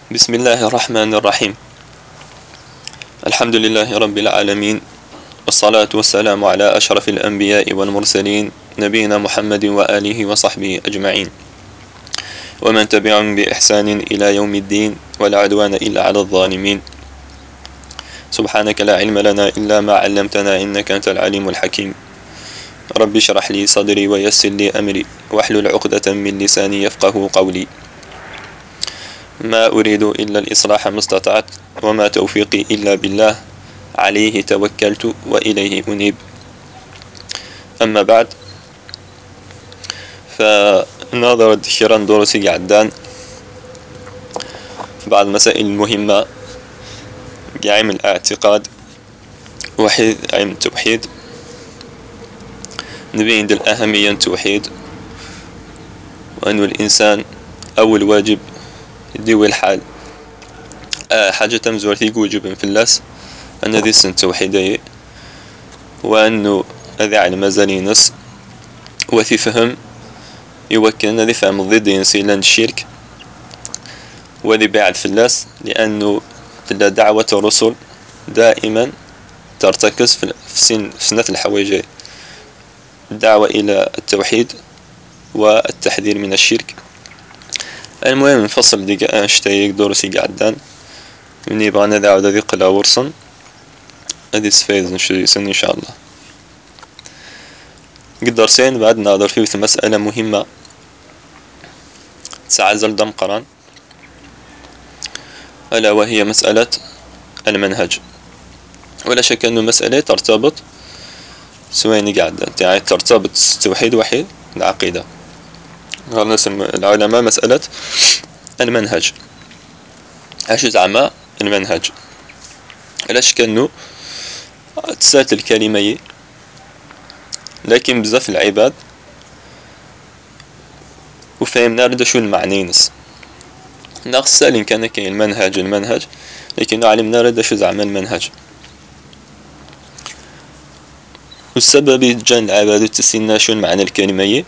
بسم الله الرحمن الرحيم. الحمد لله رب العالمين، والصلاة والسلام على أشرف الأنبياء والمرسلين، نبينا محمد وآله وصحبه أجمعين، ومن تبعهم بإحسان إلى يوم الدين، ولا عدوان إلا على الظالمين. سبحانك لا علم لنا إلا ما علمتنا، إنك أنت العليم الحكيم. رب اشرح لي صدري ويسر لي أمري، واحلل عقدة من لساني يفقه قولي. ما أريد إلا الإصلاح ما استطعت، وما توفيقي إلا بالله، عليه توكلت وإليه أنيب. أما بعد، فنظرا ذكرا دروسي عدان بعض المسائل المهمة كعلم الاعتقاد وحيد علم التوحيد، نبين الأهمية التوحيد، وأن الإنسان أول واجب ديو الحال حاجة تمزور ثيق وجب في اللاس أن ذي سن توحيدي، وأنه هذا على مازال نص وثي فهم يوكلنا ذي فهم ضد ينسيلان الشرك وذي بعد في اللاس، لأنه دعوة الرسل دائما ترتكز في سنة الحوايج، الدعوة إلى التوحيد والتحذير من الشرك. المهم نفصل ديك أنشتايك دورسي قعدان من يبغانا ذا ذي قلا ورصن هذي سفايز نشريسن إن شاء الله. قد درسين بعد ناظر فيه مسألة مهمة تعزل دم قران، ألا وهي مسألة المنهج. ولا شك أنه مسألة ترتبط سوين قاعدة يعني ترتبط توحيد وحيد العقيدة. نسم العلماء مسألة المنهج، اش زعما المنهج. ولا شك أنه تسالت الكلمة، لكن بزاف العباد وفهمنا رد شو المعني نس ناقص سالين كان كاين المنهج، لكن علمنا رد شو زعما المنهج. والسبب جان العباد تسينا شو معنى الكلمة.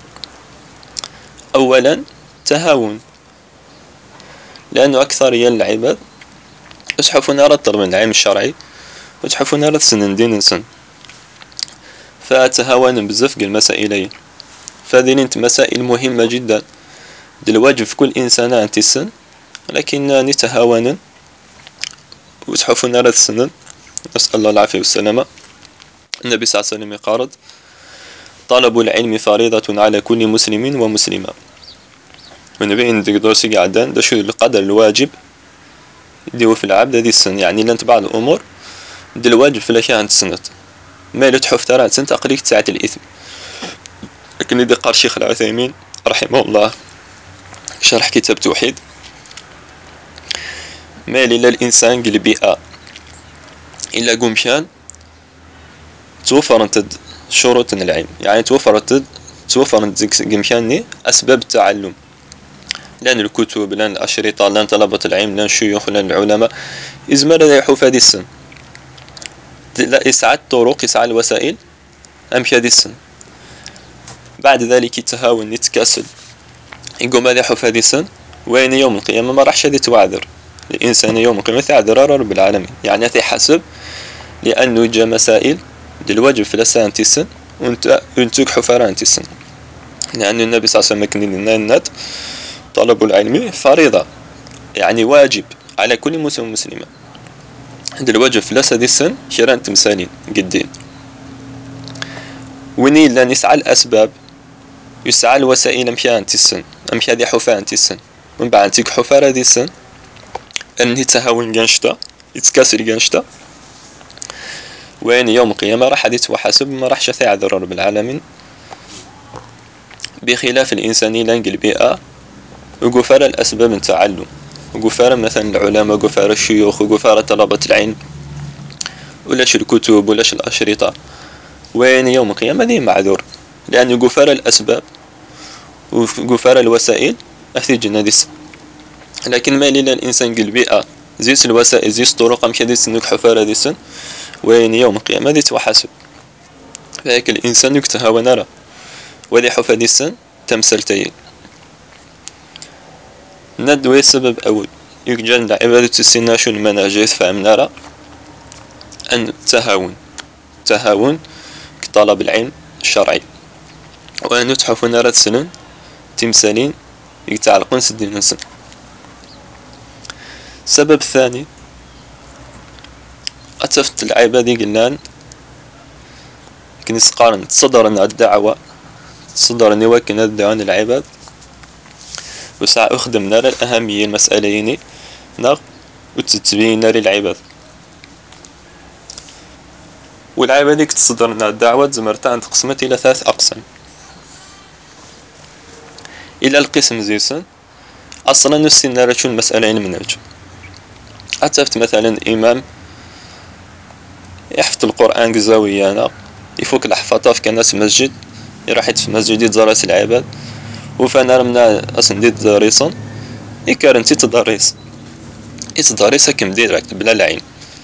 أولا تهاون، لأنه أكثرية العباد يصحفون رطر من العلم الشرعي وتحفون رد سنن دين سن، فتهاون بزاف المسائل. فهذه انت مسائل مهمة جدا الواجب في كل إنسان أنت السن، لكن نتهاون وتحفون رد سنن. نسأل الله العافية والسلامة. النبي صلى الله عليه وسلم يقارض: طلب العلم فريضة على كل مسلم ومسلمة. والنبي عندك درسي قعدان شو القدر الواجب ديو في العبد هذه السن، يعني لن بعض الأمور دي الواجب في الأشياء عند السنة ما لتحف ترى سنة تقريك ساعة الإثم. لكن إذا قال شيخ العثيمين رحمه الله شرح كتاب توحيد: ما لله الإنسان قل بيئة إلا قمشان توفرت شروط العلم، يعني توفرت قمشاني أسباب التعلم، لأن الكتب لأن الأشرطة لأن طلبة العلم لأن الشيوخ لأن العلماء إزمار يحو في هذه السن. لا يسعى الطرق يسعى الوسائل أمشي هذه السن. بعد ذلك يتهاون يتكاسل يقوم هذا يحو في هذه السن، وين يوم القيامة ما راحش هذه توعذر الإنسان يوم القيامة يعذر رب العالمين، يعني حسب لأنه جاء مسائل للواجب في الأساس أنت السن وانتك حفرة أنت السن، لأن النبي صلى الله عليه وسلم كان الناد طلب العلم فريضة، يعني واجب على كل مسلم ومسلمة. عند الواجب في الأساس هذه السن شران تمثالين قدين، وني لأن يسعى الأسباب يسعى الوسائل أمشي أنت السن، أمشي هذه حفاة أنت السن، من بعد تيك حفاة هذه السن أن يتهاون جنشتا يتكسر جنشتا، وين يوم القيامة راح حديث وحسب ما راح شثي عذر رب العالمين. بخلاف الإنسان لانقل بيئة وقفار الأسباب من تعلم، وقفار مثلا العلماء وقفار الشيوخ وقفار طلبة العلم ولاش الكتب ولاش الأشرطة، وين يوم القيامة ذي معذور، لأن قفار الأسباب وقفار الوسائل أثي جنادس. لكن ما لله الإنسان قل بيئة زيس الوسائل زيس طرق مشي ديس نك حفارة ديسن، وين يوم القيامة ذي توحسب. فهيك الإنسان يكتهى نرى وذي حفا ديسن تمثلتين ندوي سبب أول يجعل العبادة تسيناشو المناجات فهمنا راه أن التهاون كطلب العلم الشرعي، وأن يتحفون راه سنن تمثالين يتعلقون سدين نسن. السبب الثاني أتفت العبادة قلنا كنس قارن تصدرنا الدعوة تصدرني وكن الدعوة العباد وساعة أخدم نار الأهمية المسألة نار وتتبين نار العباد. والعبادة تصدرنا الدعوة زمرتان تقسمت إلى 3 أقسام. إلى القسم زيسن أصلا نسين نار شو المسألة منهج. أتفت مثلا إمام يحفظ القرآن قزاويانا يفوك الحفاظة في كناس مسجد يروح في مسجد يتزارس العباد وفانا منا أصلا ديت داريسون يكارنتي تدريس يتدرس كم ديريكت بلا العين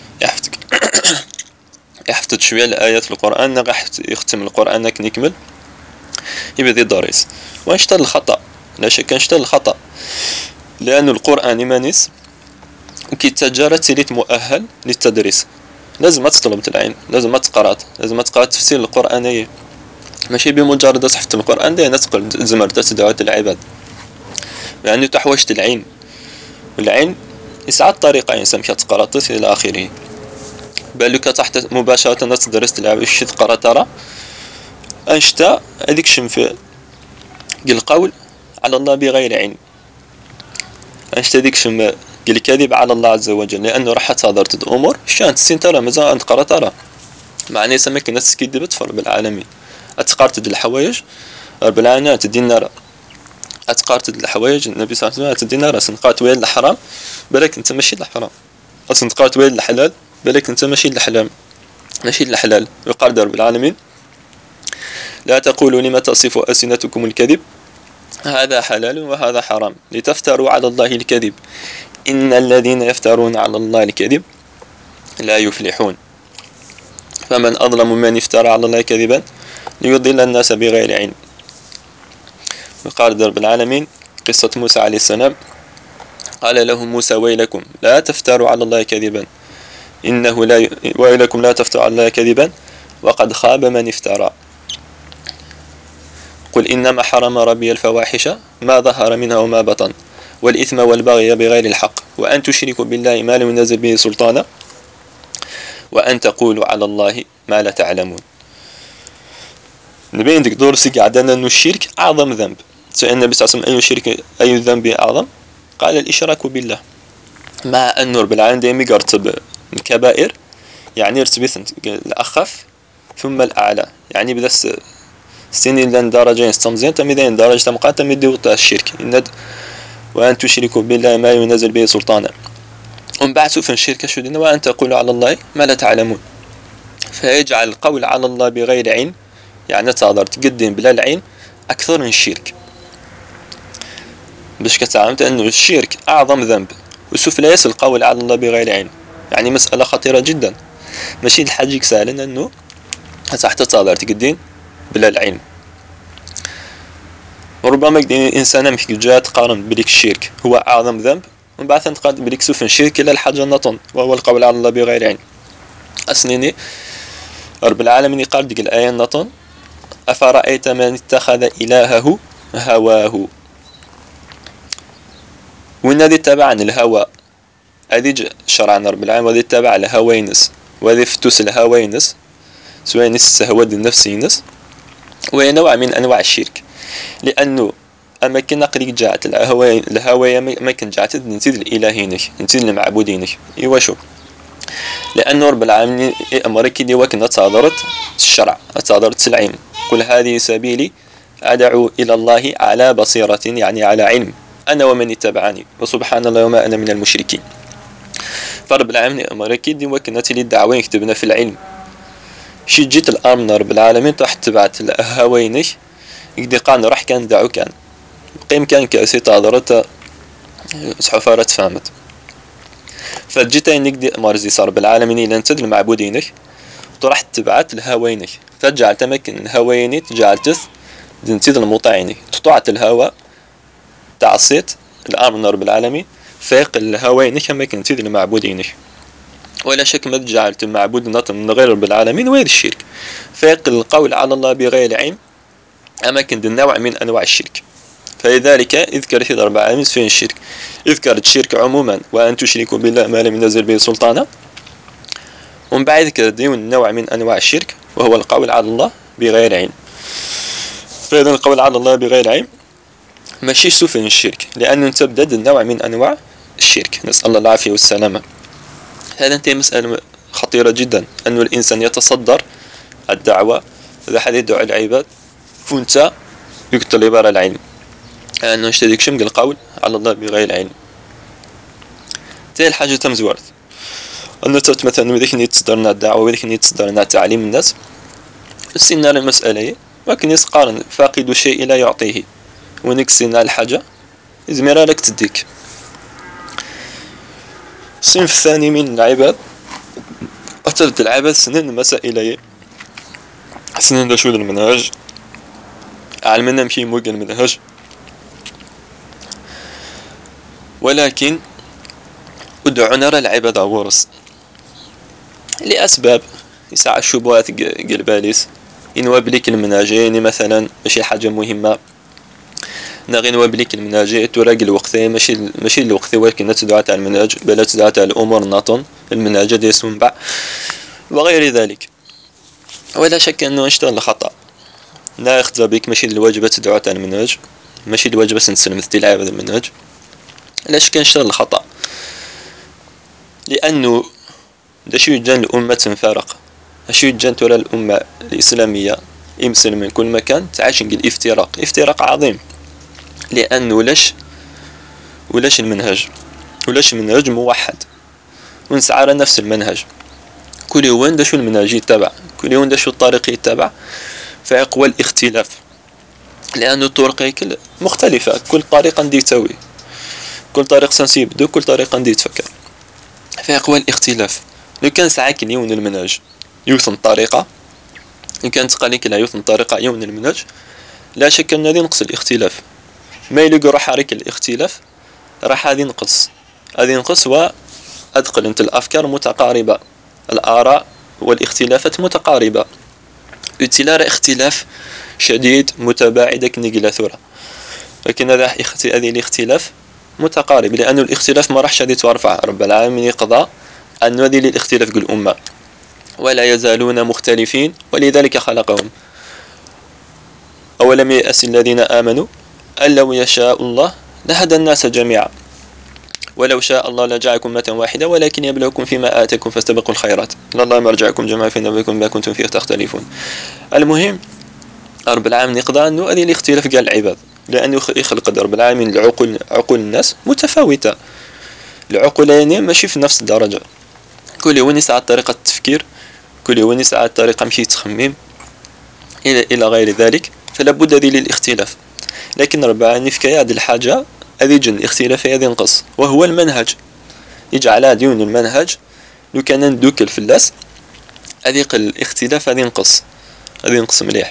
يحفظ شوية الآيات القرآن راح يختم القرآن نكمل يبدا يدرس. وانشتغل الخطأ لا شك انشتغل الخطأ لأن القرآن مانيس وكي تجارة تليت مؤهل للتدريس. لازم ما تطلب العين، لازم ما تقرات، لازم ما تقرا تفسير القرآنية، ماشي بمجرد تحفظ القرآن دي نتقل زمرت دعوات العباد. يعني تحويجة العين، والعين يسعى طريقين سمشة تقراطس إلى آخره. بالك تحت مباشرة تدرس تلعب الشي تقرا ترى أنشتا هذيك شنف القول على الله بغير علم، أنشتا ديك شم الكذب على الله عز وجل، لأنه راح تهضر الأمور شان تسين ترى مازال أنت قرا ترى معني سمك الناس كيدبت في رب العالمين أتقارت الحوايج رب العالمين تدين نار أتقارت الحوايج النبي صلى الله عليه وسلم تدين نار سنقات وين الحرام بالك أنت ماشي الحرام، أصلا تقارت وين الحلال بالك أنت ماشي الحلال ماشي الحلال. وقال رب العالمين لا تقولوا لما تصف ألسنتكم الكذب هذا حلال وهذا حرام لتفتروا على الله الكذب إن الذين يفترون على الله الكذب لا يفلحون. فمن أظلم من افترى على الله كذبا ليضل الناس بغير علم. وقال رب العالمين قصة موسى عليه السلام قال لهم موسى ويلكم لا تفتروا على الله كذبا إنه لا ويلكم لا تفتروا على الله كذبا وقد خاب من افترى قل إنما حرم ربي الفواحش ما ظهر منها وما بطن والإثم والبغي بغير الحق وأن تشركوا بالله ما لم ينزل به سلطانا وأن تقولوا على الله ما لا تعلمون. نبين ديك دور سي قعدنا أن الشرك أعظم ذنب. سأل النبي صلى الله عليه وسلم أي شرك أي ذنب أعظم قال الإشراك بالله، مع أن رب العالمين دائما يرتب الكبائر يعني يرتب الأخف ثم الأعلى يعني بدأ سنين لان درجة يستمزين تمدين درجة تمقات تمدي وطا الشرك إن وأن تشركوا بالله ما ينزل به سلطانا ومن بعد سوف الشرك شو دينا وأن تقولوا على الله ما لا تعلمون. فيجعل القول على الله بغير علم يعني تقدر تقدم بلا العلم أكثر من الشرك باش كتعلمت أنه الشرك أعظم ذنب وسوف لا يصل القول على الله بغير علم يعني مسألة خطيرة جدا ماشي الحاجة سهلا أنه حتى تقدر تقدم بلا العلم. وربما الإنسان مش جاء تقارن بليك الشرك هو أعظم ذنب ومن بعد تقارن بليك سوف الشرك إلى الحاجة نطن وهو القول على الله بغير علم. أسنيني رب العالمين قال ديك الآية نطن أفرأيت من اتخذ إلهه هواه وإن هذه تبع عن الهوى هذه شرعنا رب العالمين وهذه تبع الهوينس وهذه فتوس الهوينس سواء نس السهوة النفسينس وهي نوع من أنواع الشرك لأنه أما كنا قريق جاءت الهواية ما كان جاءت نتيد الإلهينك نتيد المعبودينك إيوا شو لأنه رب العالمين أمرك دي وكنا تصادرت الشرع تصادرت العلم قل هذه سبيلي أدعو إلى الله على بصيرة يعني على علم أنا ومن اتبعني وسبحان الله وما أنا من المشركين. فرب العالمين أمرك دي وكنا تلي الدعوة يكتبنا في العلم شي جيت الأمر رب العالمين تحت تبعت الهوينك يقدي قان راح كان دعو كان قيم كان كاسي تعذرت سحفارة فهمت فجيت انك دي مرزي صار بالعالمين الى انت المعبودينك وطرح تبعت الهوينك فجعل تمكن الهويني جعلت دنتيد المطاعيني تطعت الهوى تعصيت الامر رب العالمين فيق الهوينك كما كنتي المعبودينك. ولا شك ما جعلت المعبود من غير رب العالمين وين الشرك. فيق القول على الله بغير علم أماكن النوع من أنواع الشرك. فلذلك اذكر في ضرب العالمين فين الشرك. اذكر الشرك عموما وأن تشركوا بالله ما لم ينزل به سلطانا، ومن بعد ذكر دون نوع من أنواع الشرك وهو القول على الله بغير علم. فإذا القول على الله بغير علم ماشي سفن الشرك، لأنه تبدد النوع من أنواع الشرك، نسأل الله العافية والسلامة. هذا انتهي مسألة خطيرة جدا، أن الإنسان يتصدر الدعوة إذا حد يدعو العباد فانت يقتل عبارة العلم، أنه يشترك شمق القول على الله بغير علم. تهي الحاجة تمزورت أنه مثلا وذيك يتصدرنا الدعوة وذيك يتصدرنا تعليم الناس السنة المسألة، ولكن يسقارن فاقد شيء لا يعطيه، ونكسينا الحاجة إزميرا لك تديك. الصنف الثاني من العباد أتلت العباد سنين مسائلية، سنين شو المنهج علمنا مشي موج المنهج، ولكن ادعو نرى العباد ورس لأسباب يسعى الشبهات قلباليس إنوا بليك المناجين مثلا ماشي حاجة مهمة، نغي نوا بليك المناجي تراقي الوقتين ماشي الوقت ولكن تدعى على المنهج بل تدعى على الأمور ناطن المنهج دي يسمع وغير ذلك. ولا شك أنه اشتغل خطأ، لا يخذ بك ماشي الواجبة تدعى على المنهج، ماشي الواجبة نسلم استلعاب هذا المنهج، لا شك اشتغل خطأ، لأنه داش يجان الأمة تنفرق، اش يجان ترى الأمة الإسلامية يمسل من كل مكان تعاش نقول افتراق عظيم، لأنه ولاش المنهج موحد ونسعى على نفس المنهج، كل يوم داشو المنهج يتبع، كل يوم داشو الطريق يتبع، فيقوى الاختلاف، لأن الطرق مختلفة، كل طريقة ندي تسوي، كل طريق سنسيبدو كل طريقة ندي تفكر، فيقوى الاختلاف. لو كان ساعات يون المنهج يوثن الطريقة، إن كانت قالك لا يوثن طريقة يون المنهج، لا شك أن هذه نقص الاختلاف، ما يلقى راح عليك الاختلاف راح هذه نقص وأدخل أنت الأفكار متقاربة، الآراء والاختلافات متقاربة، اتلار اختلاف شديد متباعد كنقلا ثورة، لكن هذا الاختلاف متقارب، لأن الاختلاف ما راح شديد ترفع رب العالمين يقضى أن هذه الاختلاف قل الأمة ولا يزالون مختلفين ولذلك خلقهم. أولم يأس الذين آمنوا أن لو يشاء الله لهدى الناس جميعا ولو شاء الله لجعلكم أمة واحدة ولكن يبلوكم فيما آتاكم فاستبقوا الخيرات إن الله مرجعكم جميعا فينبئكم ما كنتم فيه تختلفون. المهم رب العالمين يقضى أنه هذه الاختلاف قال العباد، لأنه يخلق رب العالمين عقول الناس متفاوتة، العقول يعني ماشي في نفس الدرجة، كل يوم يسعى طريقة التفكير، كل يوم يسعى طريقة مشي تخميم إلى غير ذلك، فلا بد هذه للاختلاف. لكن رب العالمين في هذه الحاجة هذه جن الاختلاف هذه ينقص وهو المنهج، يجعل ديون المنهج لو كان ندوك الفلاس هذه الاختلاف هذه ينقص مليح.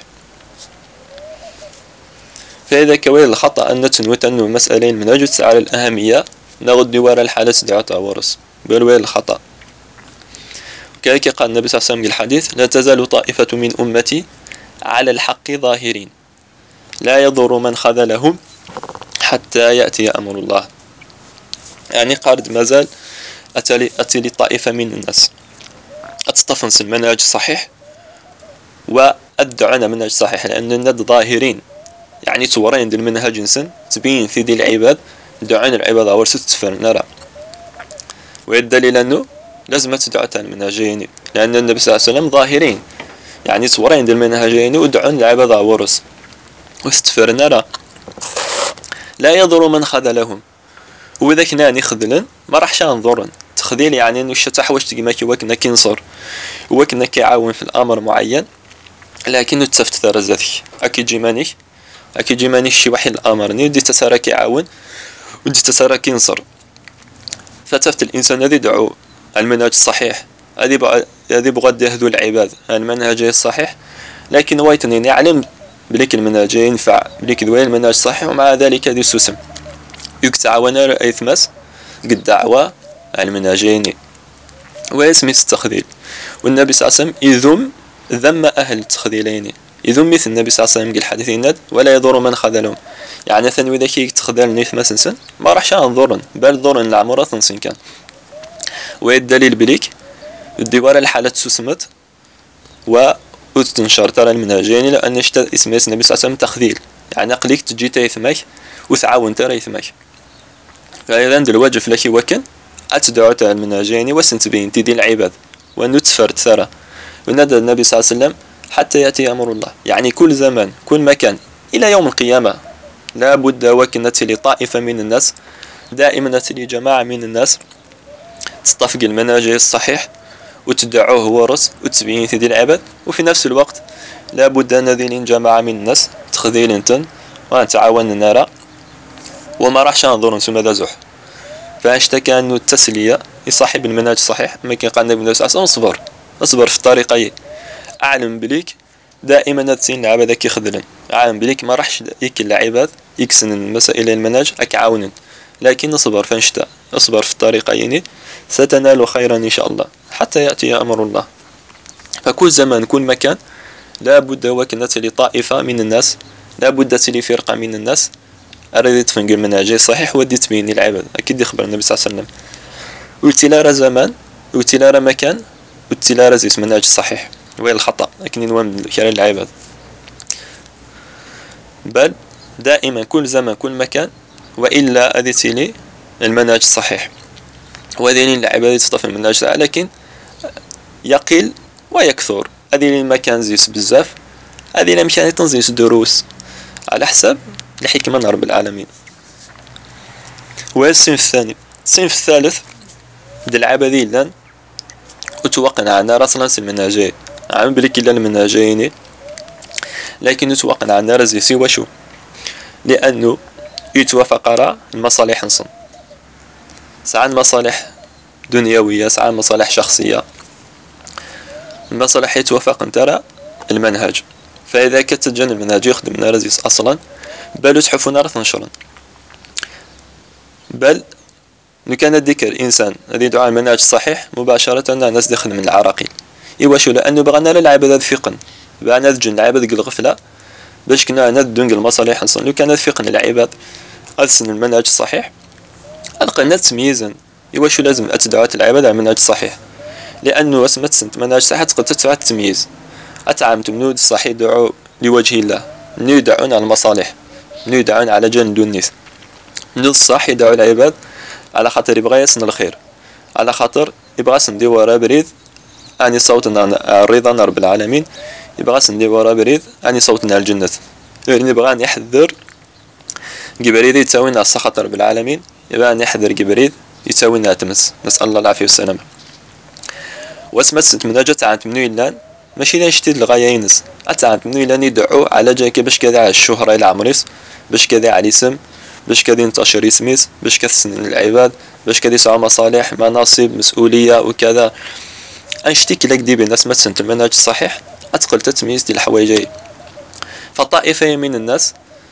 فإذا كويل الخطأ أن تنوت أنه مسألة المنهج تسعى الأهمية نغد وراء الحالة دعوة ورس بالويل الخطأ. كذلك قال النبي صلى الله عليه وسلم الحديث لا تزال طائفة من أمتي على الحق ظاهرين لا يضر من خذلهم حتى يأتي أمر الله، يعني قارد مازال أتلي طائفة من الناس أتستفنس المنهج الصحيح وأدعنا منهج صحيح، لأن الند ظاهرين يعني تورين دي المنهج إنسان تبين في دي العباد دعين العباد أول ستفر نرى، والدليل أنه لازم تدعو المنهجين، لأن النبي صلى الله عليه وسلم ظاهرين يعني تورين دي المنهجين ودعون العباد أورس وستفر نرى لا يضر من خذلهم، وإذا كنا نخذلن ما راحش نضرن تخذيل، يعني انه الشتاح واش تقي ماكي وكنا كينصر وكنا كيعاون في الامر معين، لكن تسفت ثار ذاتي اكيد جيماني شي واحد الامر ودي تسارى كيعاون ودي تسارى كينصر، فتفت الانسان الذي يدعو المنهج الصحيح هذه بغض يهدو العباد المنهج الصحيح، لكن وايتنين يعلم بليك المنهج ينفع بليك ذوي المنهج الصحيح، ومع ذلك هذه السوسم يكتعاون ايثماس قد دعوة المناجين ويسمي التخذيل. والنبي صلى الله عليه وسلم يذم ذم أهل التخذيلين، يذم مثل النبي صلى الله عليه وسلم قال الحديث الند ولا يضر من خذلهم. يعني ثاني إذا كي تخذلني ثما سنسن ما راحش نضرن بل ضرن العمرة ثنسن كان. والدليل بليك الديوار الحالة تسمت وتنشر ترى المناجين لأن اشتى اسم النبي صلى الله عليه وسلم تخذيل، يعني قليك تجي تيثمك وتعاون ترى يثمك. فإذا الواجب لك وكن أتدعو تاع المناجين وسنتبين تدي العباد وأنو تفرد ثرى ونادى النبي صلى الله عليه وسلم حتى يأتي أمر الله. يعني كل زمان كل مكان إلى يوم القيامة لا بد وكن نتلي طائفة من الناس، دائما نتلي جماعة من الناس تستفق المنهج الصحيح وتدعوه ورس وتبين تدي العباد، وفي نفس الوقت لا بد أن نذين جماعة من الناس تخذيل انتن ونتعاون نرى وما راحش ننظر ثم ذا زح. فاشتكى أنه التسلية يصاحب المنهج الصحيح. ما كان قال النبي صلى الله عليه وسلم اصبر في الطريقين، أعلم بليك دائما نتسين العباد كي يخذلن، أعلم بليك ما راحش يك العباد يكسن المسائل المنهج أكعاونن، لكن اصبر فانشتا اصبر في الطريقين ستنال خيرا إن شاء الله حتى يأتي أمر الله. فكل زمان كل مكان لا بد وكنت لطائفة من الناس، لا بد تلي فرقة من الناس أريد تفنق المنهج صحيح ودي تبيني العباد. أكيد يخبر النبي صلى الله عليه وسلم وتلارة زمان وتلارة مكان وتلارة زيس منهج صحيح وين الخطأ لكن نوام كلا العباد، بل دائما كل زمان كل مكان وإلا أذيتي لي المنهج الصحيح وذين العباد يتصطف المنهج، لكن يقل ويكثر. هذه المكان زيس بزاف، هذه الأمكان تنزيس دروس على حسب الحكمة رب العالمين. والصنف الثاني الصنف الثالث ديال العبادين لان وتوقن عنا راسنا المنهجين عم بليك إلا المنهجين، لكن نتوقن عنا رزيسي وشو لأنه يتوافق راه المصالح نصن، ساعات مصالح دنيوية ساعات مصالح شخصية. المصالح يتوافق ترى المنهج، فإذا كتجن المنهج يخدم رزيس أصلا بل تحفنا راه تنشرن. بل لو كان الذكر إنسان الذي دعا المنهج الصحيح مباشرة الناس دخل من العراقيل إيواشو لأنه بغانا للعباد هذا فقن بغانا تجن العباد الغفلة باش كنا ندون المصالح نصن. لو كان فقن العباد ألسن المنهج الصحيح ألقى تمييزا إيواشو لازم أتدعوات العباد على المنهج الصحيح، لأنه اسمت سنت منهج صحيح تقدر تدفع التمييز أتعامت منود الصحيح دعو لوجه الله، منو يدعون على المصالح منو يدعون على جن دون الناس، منو الصح يدعو العباد على خاطر يبغى يصن الخير، على خاطر يبغى سندي ورا بريد اني صوتنا الرضا رب العالمين، يبغى سندي ورا بريد اني صوتنا الجنة، يعني يبغى ان يحذر جبريل يتساوينا السخط رب العالمين، يبغى ان يحذر جبريل يتساوينا تمس، نسأل الله العافية والسلامة. واسمت مناجة عند منو إلا ماشي لا نشتي الغاية ينس أتعند منو إلا يدعو على جاكي باش كذا على الشهرة إلى عمريس، باش كذا على الاسم، باش كذا ينتشر اسميس، باش كثسن العباد، باش كذا يسعى مصالح مناصب مسؤولية وكذا. أنشتيك لك دي بالناس ما تسنت المنهج الصحيح أتقل تتميز دي الحوايجي. فالطائفة من الناس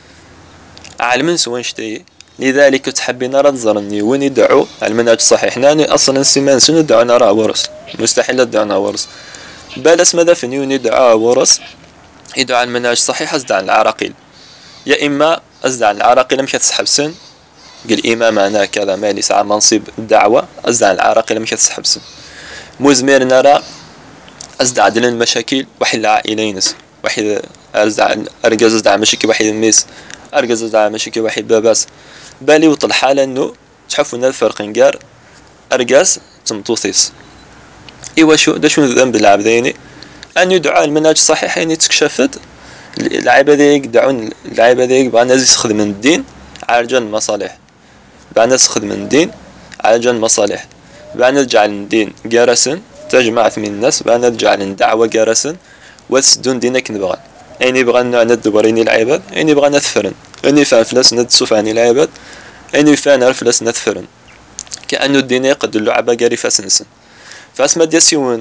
عالمين سوى نشتي لذلك تحبين رزرني وين يدعو على المنهج الصحيح. ناني أصلا سيمان سنو دعو نرى ورس مستحيل دعونا ورس، بل اسم ذا فنيون يدعو ورس يدعو على المنهج الصحيح أزد عن العراقيل، يا إما أزد عن العراقيل مش تسحب سن قل إمام أنا كذا مالي ساعة منصب الدعوة أزد عن العراقيل مش تسحب سن مزمير نرى أزد عدل المشاكل وحي العائلينس وحي أرجز أزد عن مشاكل وحي الميس أرجز أزد عن مشاكل وحي باباس بالي وطل حالة إنه تحفنا الفرق نجار أرجز تمطوثيس. إيوا شو ده شو الذنب العبديني أن يدعى المنهج الصحيح يعني تكشفت العبادة يدعون العبادة بقى ناس يخدم من الدين على جال المصالح، بقى ناس يخدم من الدين على جال المصالح، بقى نجعل الدين جارسا تجمع من الناس، بقى نجعل الدعوة جارسا وتسدون دينك نبغى يعني يبغى ندبريني العباد يعني يبغى نثفرن يعني يفعل فلاس ندسوف عن العباد يعني يفعل فلاس نثفرن كأنه الدين يقد اللعبة جاري فاسنسن. فاسمى ديسيون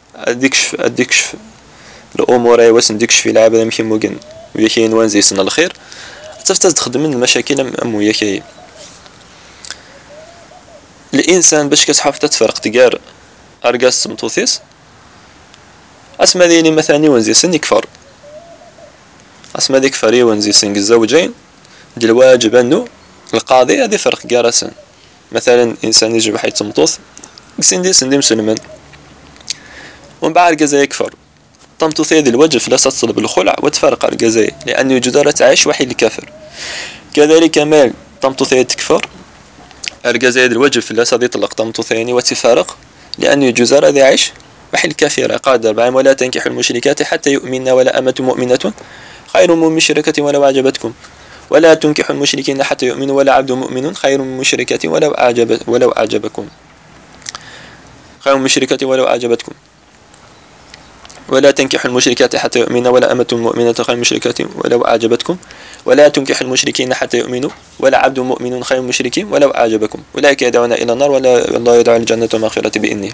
أديكش الأمور واسن ديكش في العباد يمكن موجن ويكين وين زي سن الخير، تفتز تخدم من المشاكل أم وياكي. الانسان باش كتحاول تفرق تقار ارقاس مطوثيس اسما ديني مثلا ونزيسن يكفر اسما ديك فري ونزيسن الزوجين ديال الواجب انه القاضي هذه فرق قارسن مثلا انسان يجب حيث مطوث يسن دي سن دي مسلمن ومن بعد الجزاء يكفر طمتو ثيد الوجه فلا تطلب الخلع وتفرق الجزاء لأنه جدارة تعيش وحيد الكافر كذلك مال طمتو ثيد تكفر الجزاء الوجه فلا يطلق طمتو ثاني وتفارق لأنه جزارة يعيش وحيد الكافر قادر بعم ولا تنكحوا المشركات حتى يؤمن ولا أمة مؤمنة خير من مشركة ولو أعجبتكم ولا تنكحوا المشركين حتى يؤمنوا ولا عبد مؤمن خير من مشركة ولو أعجبكم خير من مشركة ولو أعجبتكم ولا تنكحوا المشركات حتى يؤمنوا ولا أمة مؤمنة خير مشركات ولو أعجبتكم ولا تنكحوا المشركين حتى يؤمنوا ولا عبد مؤمن خير مشرك ولو أعجبكم أولئك يدعون إلى النار ولا الله يدعو الجنة ومغفرة بإذنه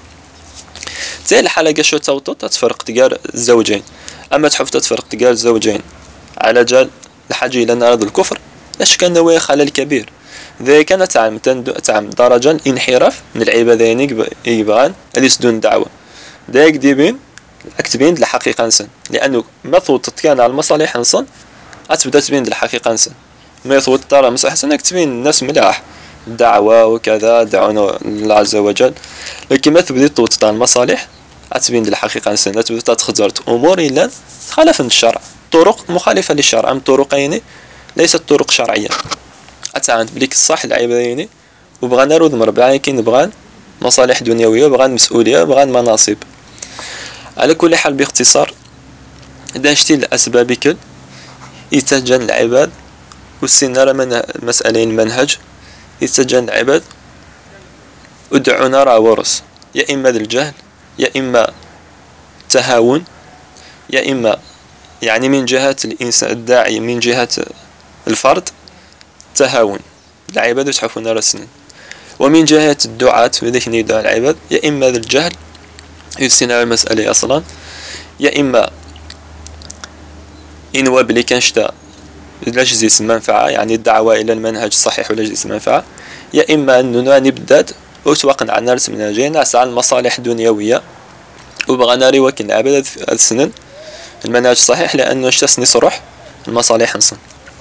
زي الحلقة شو تصوتت تفرق تجار الزوجين أما تحف تفرق تجار الزوجين على جال الحاجة إلى أرض الكفر لاش كان نوي خلل كبير ذي كانت تعم درجة الانحراف من العبادين يبغان اللي يسدون دعوة دايك ديبين اكتبين الحقيقة نسن لأنه ما ثوت كان على المصالح نسن أتبدا تبين الحقيقة نسن ما ثوت ترى مصالح نسن اكتبين الناس ملاح دعوة وكذا دعونا الله عز وجل لكن ما تبدي توت على المصالح أتبين الحقيقة نسن أتبدا تخزرت أمور إلا خالف الشرع طرق مخالفة للشرع أم طرقين ليست طرق شرعية أتعاند بليك الصح العبادين وبغانا نرد مربعين كي نبغان مصالح دنيوية وبغان مسؤولية وبغان مناصب على كل حال باختصار إذا شتي الأسباب كل يتسجن العباد والسنارة من مسألة المنهج يتسجن العباد ودعونا راه ورث يا إما ذا الجهل يا إما تهاون يا إما يعني من جهة الإنسان الداعي من جهة الفرد تهاون العباد يتحفون رسنا ومن جهة الدعاة وذلك يدعى العباد يا إما ذا الجهل يسنا المسألة أصلا يا إما إنوا بلي كنشتا لجزيس المنفعة يعني الدعوة إلى المنهج الصحيح ولجزيس المنفعة يا إما أننا نبدأ وتوقن عن نرس منهجين ناس عن المصالح الدنيوية وبغانا ريوكن عبادة السنن المنهج الصحيح لأنه اشتسني صروح المصالح نصن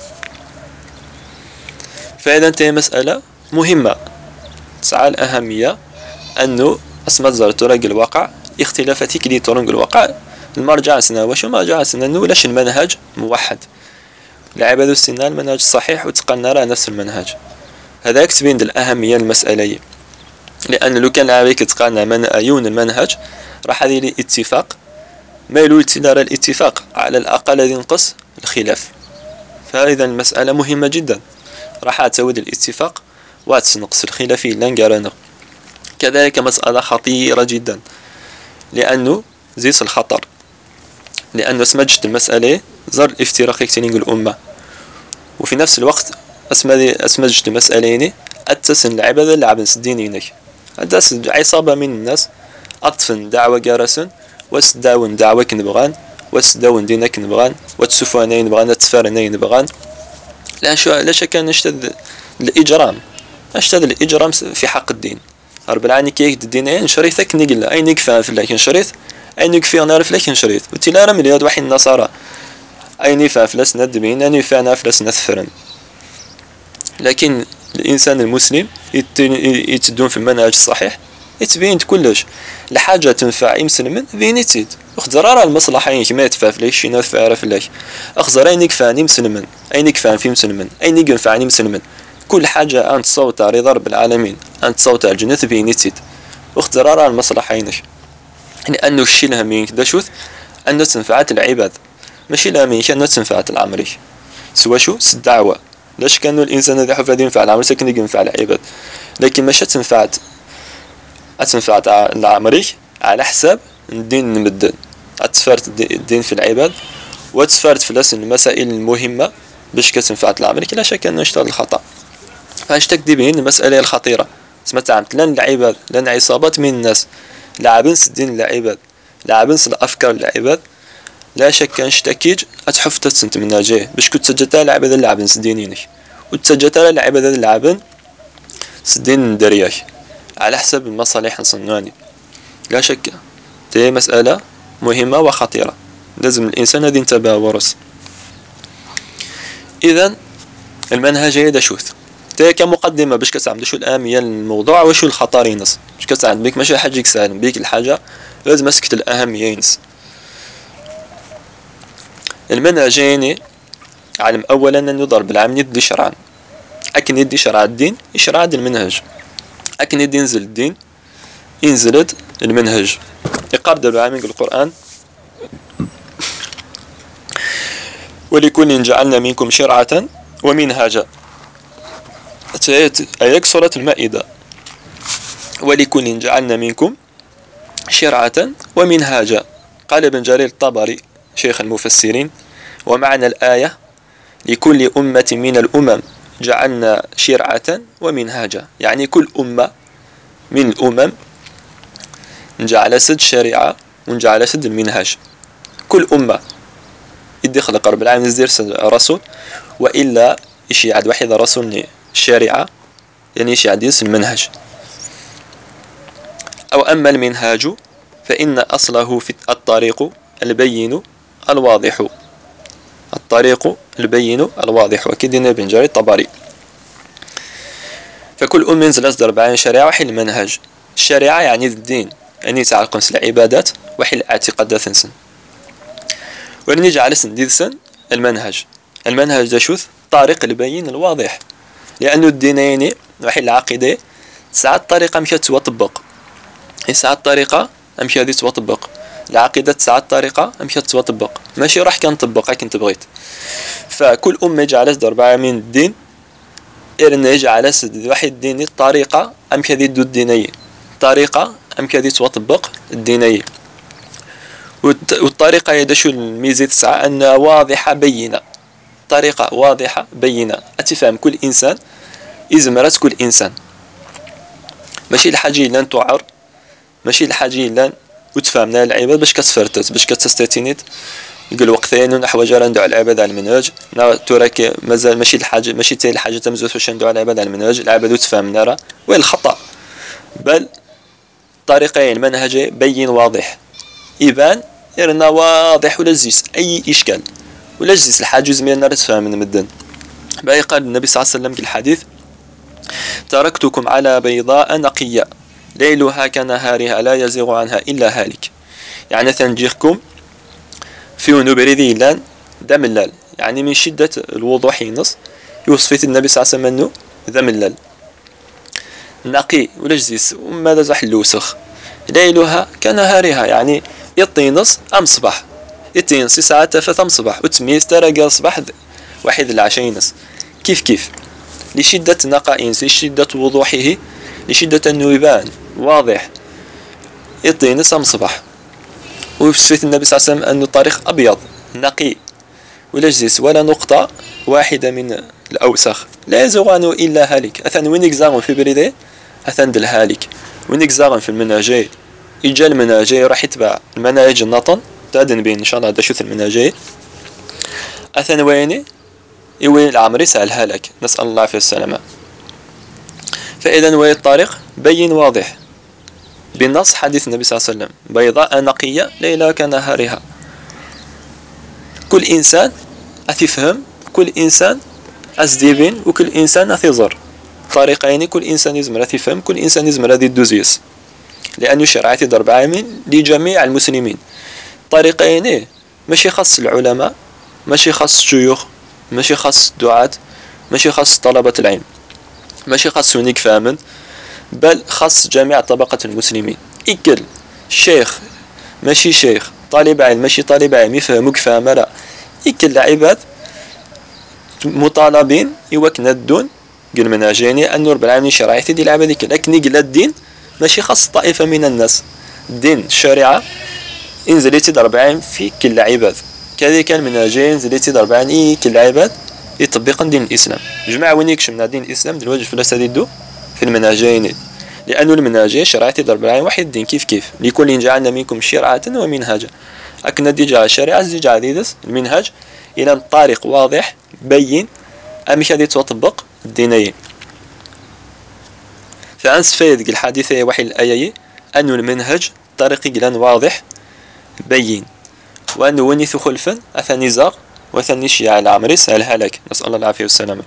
فإذا انتهي مسألة مهمة تسعى الأهمية أنه أسمى زرتورق الواقع اختلافاتي كلي تورنق الواقع المرجع سنة وشو مرجع سنة نولاش المنهج موحد العبادة السنة المنهج الصحيح وتقلنا راه نفس المنهج هذا يكتبين الأهمية المسألة لأن لو كان عليك تقالنا من أيون المنهج راح هذه الاتفاق ما يلو تدار الاتفاق على الأقل ينقص الخلاف فإذا المسألة مهمة جدا راح تعود الاتفاق وتنقص الخلاف لنقارنا كذلك مسألة خطيرة جدا لأنه زيس الخطر لأنه اسمجت المسألة زر الافتراق يكتنين الأمة وفي نفس الوقت اسمجت المسألين أتسن العبادة لعبن سدينينك أتس عصابة من الناس أطفن دعوة جارسن وسداون دعوة كنبغان وسداون دينك كنبغان وتسفوانين نبغان تفارنين نبغان لا شك أن نشتد الإجرام أشتد الإجرام في حق الدين رب العالمين كيك الدين شريثك نقل أي نقفان في لكن شريث أي نقفي نعرف لكن شريث وتلا رمل يد وحي النصارى أي نفا فلس ندبين أي نفا نفلس نثفرن لكن الإنسان المسلم يتدون في المنهج الصحيح يتبين كلش لحاجة تنفع مسلم بين يتيد اخزرار المصلحة كما يتفاف ليش ينفع عرف ليش اخزر أي نقفاني مسلما أي نقفان في مسلما أي نقفاني مسلما كل حاجة أنت صوت على رب العالمين أنت صوت على الجنة بين يتيد واخترار المصلحة ينش لأنه الشيء الهمين كدا شوث أنه تنفعت العباد ماشي الهمين كأنه تنفعت العمري سوا شو الدعوة لاش كانوا الإنسان هذا حفظ ينفع العمر سكن ينفع العباد لكن ماشي تنفعت العمري على حساب الدين المدن أتفرت الدين في العباد وتفرت في المسائل المهمة باش كتنفعت العمري لا شك أنه اشتغل الخطأ فاش تكذبين المسألة الخطيرة سمعت لان العباد لان عصابات من الناس لعبنس الدين العباد لعبنس الأفكار العباد لا شك أن شتكيج أتحف تسنت من ناجيه باش كنت سجلتها العباد اللعبن سدينينك وتسجلتها العباد اللعبن سدين درياش على حسب المصالح الصنواني، لا شك. هي مسألة مهمة وخطيرة، لازم الإنسان هذا ينتبه ورس. إذا المنهج هذا شوث تي كمقدمة باش كتعرف شو الأهمية للموضوع وشو الخطر ينص، باش كتعرف بيك ماشي حاجة يسالم بيك الحاجة لازم مسكت الأهمية ينص. المنهج يعني علم أولا أن يضرب العام يدي شرعا، أكن يدي شرع الدين يشرع المنهج، أكن يدي ينزل الدين ينزلت المنهج. يقرد العامين القرآن ولكل جعلنا منكم شرعة ومنهاجا، آية سورة المائدة، ولكل جعلنا منكم شرعة ومنهاجا. قال ابن جرير الطبري شيخ المفسرين: ومعنى الآية لكل أمة من الأمم جعلنا شرعة ومنهاجا، يعني كل أمة من الأمم نجعل سد شريعة ونجعل سد المنهاج. كل أمة يدي خلق رب العالمين يزير رسول، وإلا يشي عاد واحد رسول الشريعة يعني يشي عاد ينسى المنهج. أو أما المنهاج فإن أصله في الطريق البين الواضح، الطريق البين الواضح، وكدنا بن جرير الطبري. فكل أم نزلت ضرب شريعة وحي المنهج. الشريعة يعني الدين، يعني تعلق في العبادات وحي الاعتقادات سن، ونجي على سن ديسن المنهج. المنهج ده شوث الطريق البين الواضح، لأنه الدين يعني وحي العقيدة ساعات طريقة مشات توطبق، ساعات طريقة أمشي هذه توطبق العقيدة، ساعات طريقة أمشي توطبق ماشي راح كان طبق كنت بغيت. فكل أمة جعلت ضربة من الدين إرن يجعل سد واحد ديني الطريقة أم كذي دو الدينية، طريقة أم كذي توطبق الدينية. والطريقة يدشو الميزة تسعى أنها واضحة بينة، طريقة واضحة بينة أتفهم كل إنسان إزمرت كل إنسان، ماشي الحاجة لن تعر، ماشي الحاجة لن وتفهمنا العباد باش كتفرتت باش كتستتينيت يقول وقتين نحو جرى ندعو العباد على المنهج تراك مازال ماشي الحاجة ماشي تاي الحاجة تمزوت واش ندعو العباد على المنهج العباد وتفهمنا راه وين الخطأ، بل طريقين منهج بين واضح يبان إرنا واضح ولا زيس أي إشكال ولا زيس الحاجة زميلنا تفهم من مدن. بأي قال النبي صلى الله عليه وسلم في الحديث: تركتكم على بيضاء نقية ليلها كنهارها لا يزيغ عنها إلا هالك، يعني تنجيكم في نبرذي لان دم اللال، يعني من شدة الوضوح ينص يوصف النبي صلى الله عليه وسلم أنه دم اللال نقي ولا جزيس وماذا زح اللوسخ، ليلها كنهارها يعني يطينص أم صباح يطينص ساعات فتم صباح وتميز ترى صباح واحد العشينس كيف كيف لشدة نقائنس لشدة وضوحه لشدة أنه يبان واضح يطينص أم صباح. وفي النبي صلى الله عليه وسلم أنه الطريق أبيض نقي ولا جزيس ولا نقطة واحدة من الأوسخ لا يزوغ عنه إلا هالك. أثن وينك زاغن في بريدي أثن دل هالك وينك زاغن في المناجي إجا المناجي راح يتبع المناهج النطن تادن بين إن شاء الله هذا شوث المناجي أثن ويني يوين العمري سأل هالك نسأل الله في السلامة. فإذا وين الطريق بين واضح بالنص حديث النبي صلى الله عليه وسلم: بيضاء نقية ليلها كنهارها. كل إنسان أتفهم كل إنسان أزديبين وكل إنسان أثيزر طريقين كل إنسان يزمر أتفهم كل إنسان يزمر هذه الدوزيس، لأن شرعتي ضرب عامين لجميع المسلمين. طريقين ماشي خاص العلماء ماشي خاص الشيوخ ماشي خاص الدعاة ماشي خاص طلبة العلم ماشي خاص ونيك فامن، بل خاص جميع طبقة المسلمين. إكل شيخ ماشي شيخ طالب علم ماشي طالب علم يفهمك فهم لا، إكل العباد مطالبين يوكنا الدون قل مناجيني أن رب العالمين شرعيتي دي العباد إكل لكن يقل الدين ماشي خاص طائفة من الناس، الدين الشريعة إنزلتي ضرب عام في كل عباد كذلك المناجين إنزلتي ضرب عام كل عباد يطبق دين الإسلام. جماعة وين يكشمنا دين الإسلام دلوقتي فلسة ديدو في المناجين، لأنه المناجين شرعتي ضرب العين واحد الدين كيف كيف لكل جعلنا منكم شرعة ومنهاجا. أكن دي جعل الشريعة دي جعل ديدس المنهاج إلى طريق واضح بين أمش هذه تطبق الدينين. فأنسفيد الحادثة وحي الآية أن المنهج طريقي لان واضح بين، وأنه ونث خلفا أثني زاغ وثني شيع على عمريس الهلاك، نسأل الله العافية والسلامة.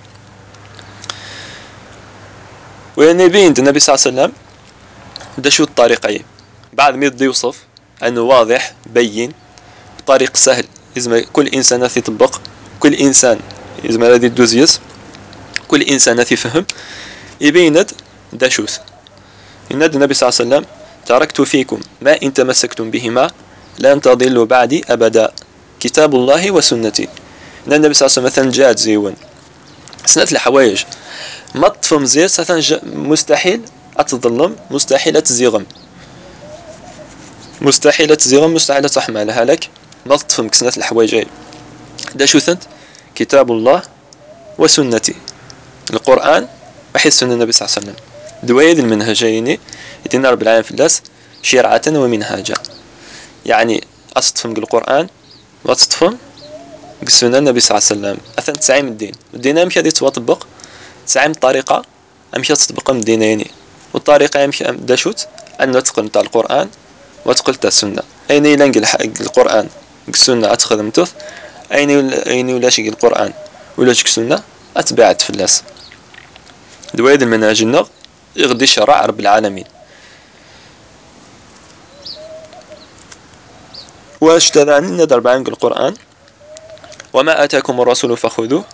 ونبين النبي صلى الله عليه وسلم ده شو الطريقين بعد ما يبدأ يوصف أنه واضح بين طريق سهل إذا كل إنسان يطبق، كل إنسان إذا هذه الدوزيس كل إنسان يفهم يبيند ده شوث. إن النبي صلى الله عليه وسلم تركت فيكم ما إن تمسكتم بهما لن تضلوا بعدي أبدا، كتاب الله وسنتي. إن النبي صلى الله عليه وسلم مثلا جاد زيون سنة الحوايج ما تفهم زير مستحيل أتظلم، مستحيل تزيغم، مستحيل تزيغم، مستحيل تحملها لك ما تفهم كسنة الحوايج. ده شو ثنت كتاب الله وسنتي، القرآن وحي سنة النبي صلى الله عليه وسلم، دويد المنهجين يتنا رب العالمين في الناس شرعة ومنهاجا. يعني أستفهم القرآن وأستفهم سنة النبي صلى الله عليه وسلم. أثنى تسعيم الدين، الدين أمشي هذه تطبق تسعيم طريقة أمشي تطبق من دينين، والطريقة يمشي دشوت أن نتقن تاع القرآن وتقل تاع السنة. أين يلنق القرآن السنة أتخذ متوث، أين يلاش القرآن ولاش السنة أتبعت في الناس. دويد المنهج النغ يغدي شرع رب العالمين. واشتداني ندر بعن القرآن وما آتاكم الرسول فخذوه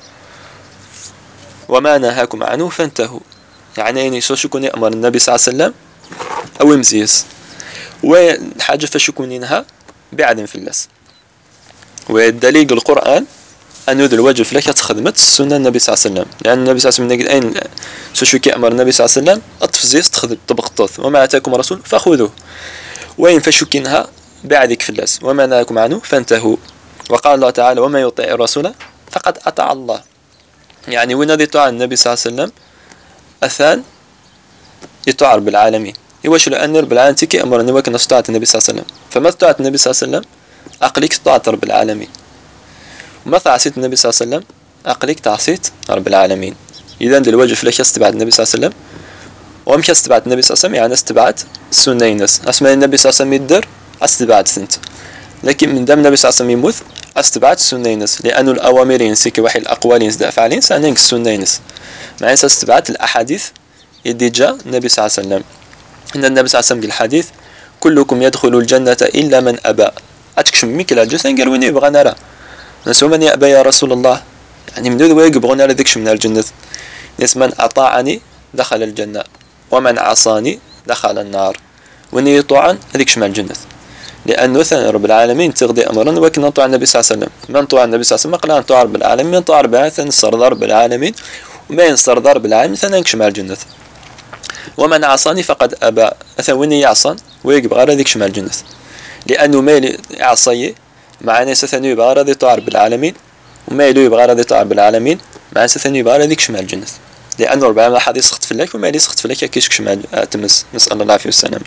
وما نهاكم عنه فانتهوا. يعني أين شكون يأمر النبي صلى الله عليه وسلم أو مزيس وحاجة فشكون ينهى بعدم في الناس. والدليل القرآن أنه ذو الواجب لك تخدمت السنة النبي صلى الله عليه وسلم، لأن النبي صلى الله عليه وسلم أين شو كيأمر النبي صلى الله عليه وسلم أطفزيس تخدم طبقطوث وما آتاكم الرسول فخذوه، وين فشكينها بعدك في الناس وما نهاكم عنه فانتهوا. وقال الله تعالى وما يطيع الرسول فقد أطاع الله. يعني وين هذه طاعة النبي صلى الله عليه وسلم أثان يطاع رب العالمين. يواش لأن رب العالمين تكي أمر أن وكنا طاعة النبي صلى الله عليه وسلم، فما طاعة النبي صلى الله عليه وسلم أقليك طاعة رب العالمين، وما تعصيت النبي صلى الله عليه وسلم أقليك تعصيت رب العالمين. إذا الواجب لك استبعد النبي صلى الله عليه وسلم، ومش استبعد النبي صلى الله عليه وسلم يعني استبعد السنة الناس أسماء النبي صلى الله عليه وسلم يدر استبعد سنت، لكن من دام النبي صلى الله عليه وسلم يموت استبعد السنة الناس، لأن الأوامر ينسك وحي الأقوال ينسد أفعالين سأنك السنة الناس مع أنس استبعد الأحاديث يدي جاء النبي صلى الله عليه وسلم. إن النبي صلى الله عليه وسلم الحديث كلكم يدخل الجنة إلا من أبى. أتكشم ميك الجنة قال وين يبغى نرى ناس من يأبى يا رسول الله، يعني من ذو يبغى نرى ذكش من الجنة. ناس من أطاعني دخل الجنة ومن عصاني دخل النار، وإن يطوعا ذكش من الجنة، لأنه ثاني رب العالمين تغذي أمرا وكنا نطوع النبي صلى الله عليه وسلم. من طوع النبي صلى الله عليه وسلم قال نطوع رب العالمين، من طوع رب العالمين ثاني صار رب العالمين، وما ينصر ضرب العالمين ثاني يكش مع الجنة. ومن عصاني فقد أبى أثوني يعصن ويقبغ ذيك شمال الجنة، لأنه ما يعصي مع ناس ثاني يبغى رضي طاعة رب العالمين، وما يبغى رضي طاعة رب العالمين مع ناس ثاني يبغى ذيك شمال الجنة، لأنه رب العالمين حد يسخط في الله وما يسخط في الله كيش شمال تمس. نسأل الله العافية والسلام.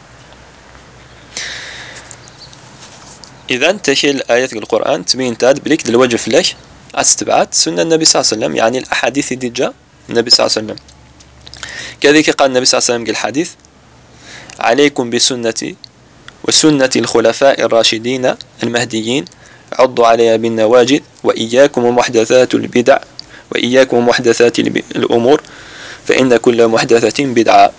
إذا تشي الآيات القرآن تبين تاد بليك دلوجه في الله استبعاد سنة النبي صلى الله عليه وسلم، يعني الأحاديث دي جاء النبي صلى الله عليه وسلم. كذلك قال النبي صلى الله عليه وسلم الحديث عليكم بسنتي وسنة الخلفاء الراشدين المهديين عضوا عليها بالنواجذ وإياكم ومحدثات البدع وإياكم ومحدثات الأمور فإن كل محدثة بدعة.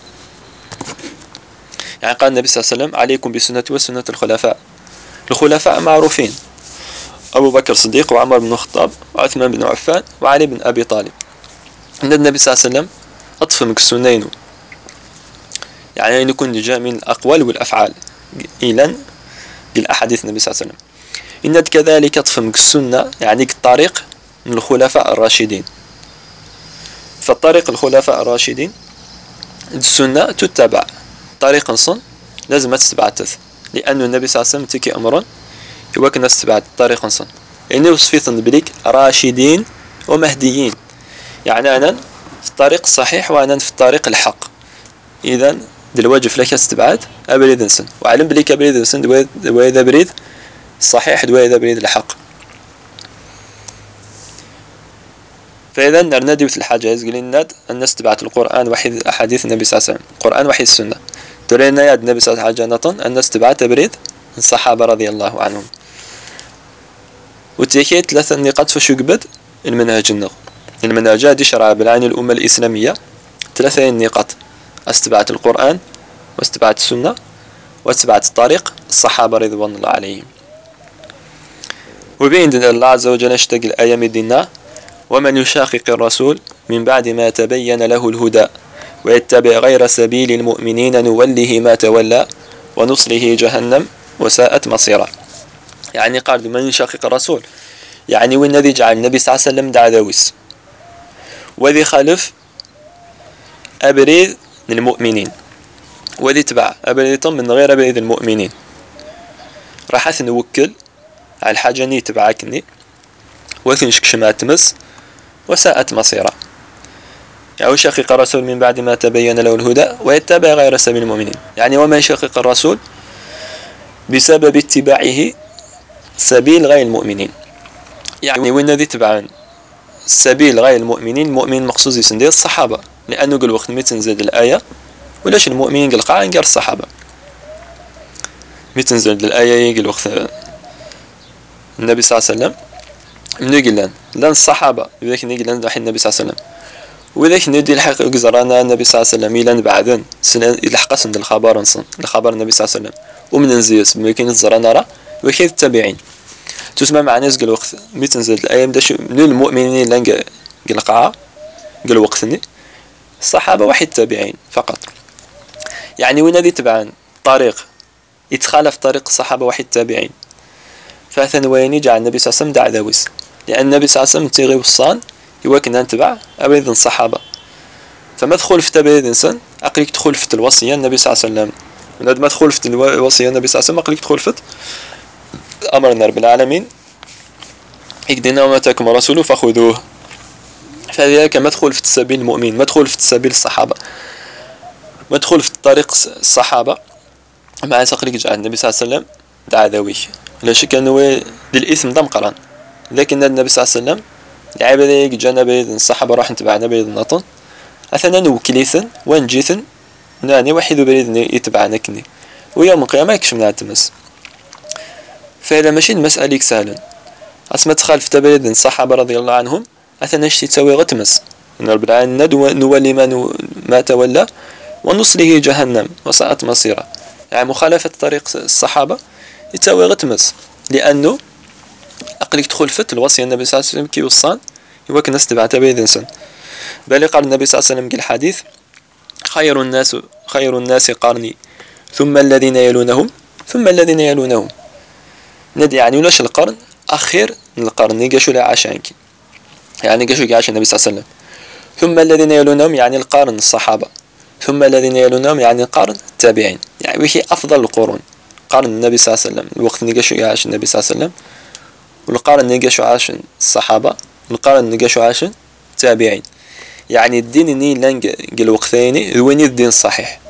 يعني قال النبي صلى الله عليه وسلم عليكم بسنتي وسنة الخلفاء. الخلفاء معروفين أبو بكر الصديق وعمر بن الخطاب وعثمان بن عفان وعلي بن أبي طالب. أن النبي صلى الله عليه وسلم أطفم السنين، يعني أن يكون جاء من الأقوال والأفعال إلى بالأحاديث النبي صلى الله عليه وسلم. إن كذلك تفهم السنة يعني الطريق من الخلفاء الراشدين. فالطريق الخلفاء الراشدين السنة تتبع طريق صن لازم تتبع تث، لأن النبي صلى الله عليه وسلم تكي أمرا يوكنا تتبع طريق صن، يعني وصفيثن بليك راشدين ومهديين، يعني أنا في الطريق الصحيح وأنا في الطريق الحق. إذا الواجب لك استبعاد أبريد إنسان وعلم بليك أبريد إنسان دويدا بريد الصحيح دويدا بريد الحق. فإذا نرنا ديوت الحاجة يزقلين الناس تبعت القرآن وحي أحاديث النبي صلى الله عليه وسلم القرآن وحي السنة ترينا يا النبي صلى الله عليه وسلم حاجة الناس تبعت بريد الصحابة رضي الله عنهم وتيكيت ثلاثة نقاط في شقبد المنهج النغ المنهج هذه شرع بالعين الأمة الإسلامية ثلاثة نقاط استبعت القرآن واستبعت السنة واتبعت الطريق الصحابة رضوان الله عليهم وبين الله عز وجل اشتق الآية مدينة ومن يشاقق الرسول من بعد ما تبين له الهدى ويتبع غير سبيل المؤمنين نوله ما تولى ونصله جهنم وساءت مصيرا يعني قال من يشاقق الرسول يعني وين الذي جعل النبي صلى الله عليه وسلم دع ذويس وذي خلف أبريد للمؤمنين وذي تبع أبريد من غير أبريد المؤمنين راح نوكل على الحاجة ني تبعكني وثنشك شما تمس وساءت مصيرا يعني يشقق الرسول من بعد ما تبين له الهدى ويتبع غير سبيل المؤمنين يعني وما يشقق الرسول بسبب اتباعه سبيل غير المؤمنين يعني وين ذي تبعان سبيل غير المؤمنين المؤمن مقصود يسندي الصحابة لأنه قال وقت ما تنزل الآية ولاش المؤمنين قال قاعن قال الصحابة ما تنزل الآية قال وقت النبي صلى الله عليه وسلم نقول لان الصحابة وذاك نقول لان الحين النبي صلى الله عليه وسلم وذاك ندي الحق يقزرانا النبي صلى الله عليه وسلم إلى بعدين يلحق عند الخبر نصن الخبر النبي صلى الله عليه وسلم ومن نزيس ممكن الزرانا راه وكيف التابعين تسمع مع ناس قال وقت مي تنزل الآية مداش من المؤمنين لان قال قاع قال وقتني الصحابة واحد تابعين فقط يعني وين هذه تبعان طريق يتخالف طريق الصحابة واحد تابعين فثنوين جعل النبي صلى الله عليه وسلم دع ذويس لأن النبي صلى الله عليه وسلم تيغي وصان يوكن نتبع أبدا الصحابة فما تدخل في تبعيد إنسان أقلك تدخل في الوصية النبي صلى الله عليه وسلم من ما تدخل في الوصية النبي صلى الله عليه وسلم أقلك تدخل في أمرنا رب العالمين إكدنا وما تاكم رسوله فخذوه فذلك ما تدخل في سبيل المؤمن ما تدخل في سبيل الصحابة ما تدخل في طريق الصحابة مع سقلك جعل النبي صلى الله عليه وسلم دع ذويه لا شك أنه للإثم ضم قران لكن النبي صلى الله عليه وسلم العبادة يجانا بيد الصحابة راح نتبعنا بيد النطن أثناً وكليثن وانجيثن ناني وحيد بريد يتبعنا كني ويوم القيامة يكشف من التمس فإذا ماشي المسألة سهلا أسمى تخالف تبريد الصحابة رضي الله عنهم أثناً اشتي تسوي غتمس إن رب العالمين نولي ما تولى ونصله جهنم وساءت مصيره يعني مخالفة طريق الصحابة يتسوي غتمس لأنه أقلك تدخل في الوصية النبي صلى الله عليه وسلم كي وصان يوكل الناس تبعته بيد إنسان بل قال النبي صلى الله عليه وسلم الحديث خير الناس قرني ثم الذين يلونهم ثم الذين يلونهم ندي يعني ولاش القرن أخير من القرن يقاشوا لا عاشانك يعني قاشوا عاش النبي صلى الله عليه وسلم ثم الذين يلونهم يعني القرن الصحابة ثم الذين يلونهم يعني القرن التابعين يعني وهي أفضل القرون قرن النبي صلى الله عليه وسلم الوقت نقاشوا عاش النبي صلى الله عليه وسلم والقرن نقاشوا عاش الصحابة والقرن نقاشوا عاش التابعين يعني الدين اني لنج قال وقتين وين الدين الصحيح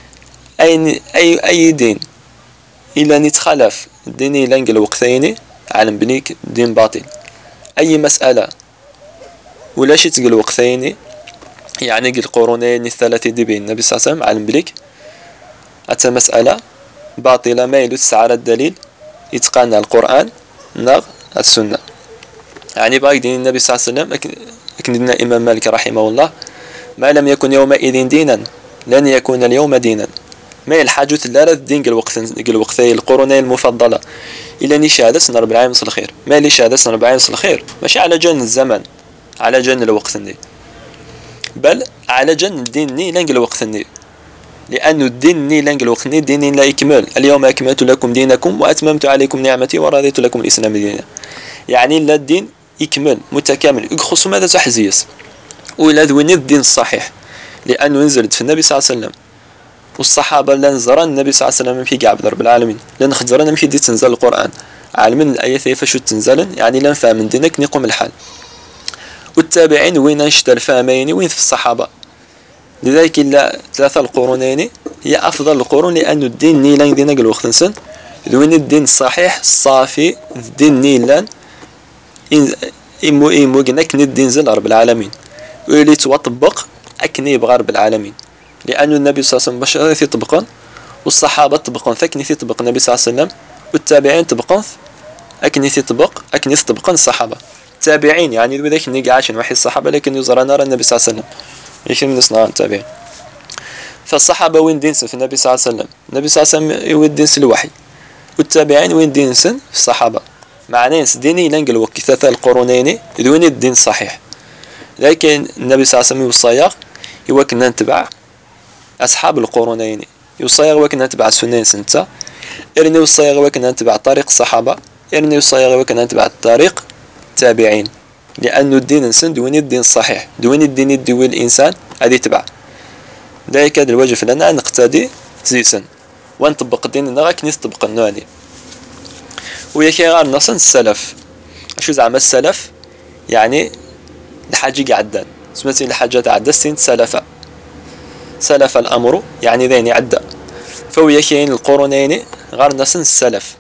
اي دين الا نتخلف الدين لنج الوقتين عالم بنيك دين باطل اي مسألة ولا شي تقول وقتين يعني قال قرونين الثلاثة دي بين النبي صلى الله عليه وسلم عالم بنيك حتى مسألة باطلة ما يدوس على الدليل يتقان القرآن نغ السنة يعني باقي دين النبي صلى الله عليه وسلم لكن الإمام مالك رحمه الله ما لم يكن يومئذ دينا لن يكون اليوم دينا ما الحاجة لا الدين قال وقتي القرونين المفضلة إلا ني شهادة رب العالمين صل الخير ما لي شهادة رب العالمين صل الخير ماشي على جن الزمن على جن الوقت ني بل على جن الدين ني لنقل الوقت ني لأن الدين ني لنقل الوقت ني دين لا يكمل اليوم أكملت لكم دينكم وأتممت عليكم نعمتي ورضيت لكم الإسلام دينا يعني لا الدين يكمل متكامل يخص ماذا تحزيس وإلى ذوين الدين الصحيح لأنه نزلت في النبي صلى الله عليه وسلم والصحابة لن زرا النبي صلى الله عليه وسلم في قعب رب العالمين لن خزرنا مشي دي تنزل القرآن عالمين الآية فاش تنزل يعني لن فهم من دينك نقوم الحال والتابعين وين اشتى الفهمين وين في الصحابة لذلك إلا ثلاثة القرونين هي أفضل القرون لأن الدين نيلان دينك الوقت نسن ذوين الدين الصحيح الصافي الدين نيلان إيمو قلنا كني الدين زل رب العالمين ويلي توطبق أكني يبغى رب العالمين، لأن النبي صلى الله عليه وسلم بشر يطبقون والصحابة طبقون فكني يطبق النبي صلى الله عليه وسلم، والتابعين طبقون أكني يطبقون الصحابة. التابعين يعني ذاك نيجي عاشن واحد الصحابة لكن يزرى نار النبي صلى الله عليه وسلم يشم نصنع التابعين. فالصحابة وين دينسن في النبي صلى الله عليه وسلم، النبي صلى الله عليه وسلم وين دينس الوحي، والتابعين وين دينسن في الصحابة مع ناس ديني لنقل وكثاثة القرونين يدوين الدين الصحيح. لكن النبي صلى الله عليه وسلم يوصيغ يوكنا نتبع أصحاب القرونين، يوصيغ وكنا نتبع السنين سنتا، إرني يوصيغ وكنا نتبع طريق الصحابة، إرني يوصيغ وكنا نتبع الطريق التابعين، لأن الدين نسن دوين الدين الصحيح، دوين الدين يدوي الإنسان هذه تبع. ذلك هذا الواجب لنا نقتدي زيسن ونطبق الدين نغاك نطبق النوادي. وياكي غير نصن السلف، شو زعما السلف يعني الحاجة عدان سمعتي الحاجة تعدى السين سلفة، سلف الأمر يعني ذين عدى، فوياكين القرونين غير نصن السلف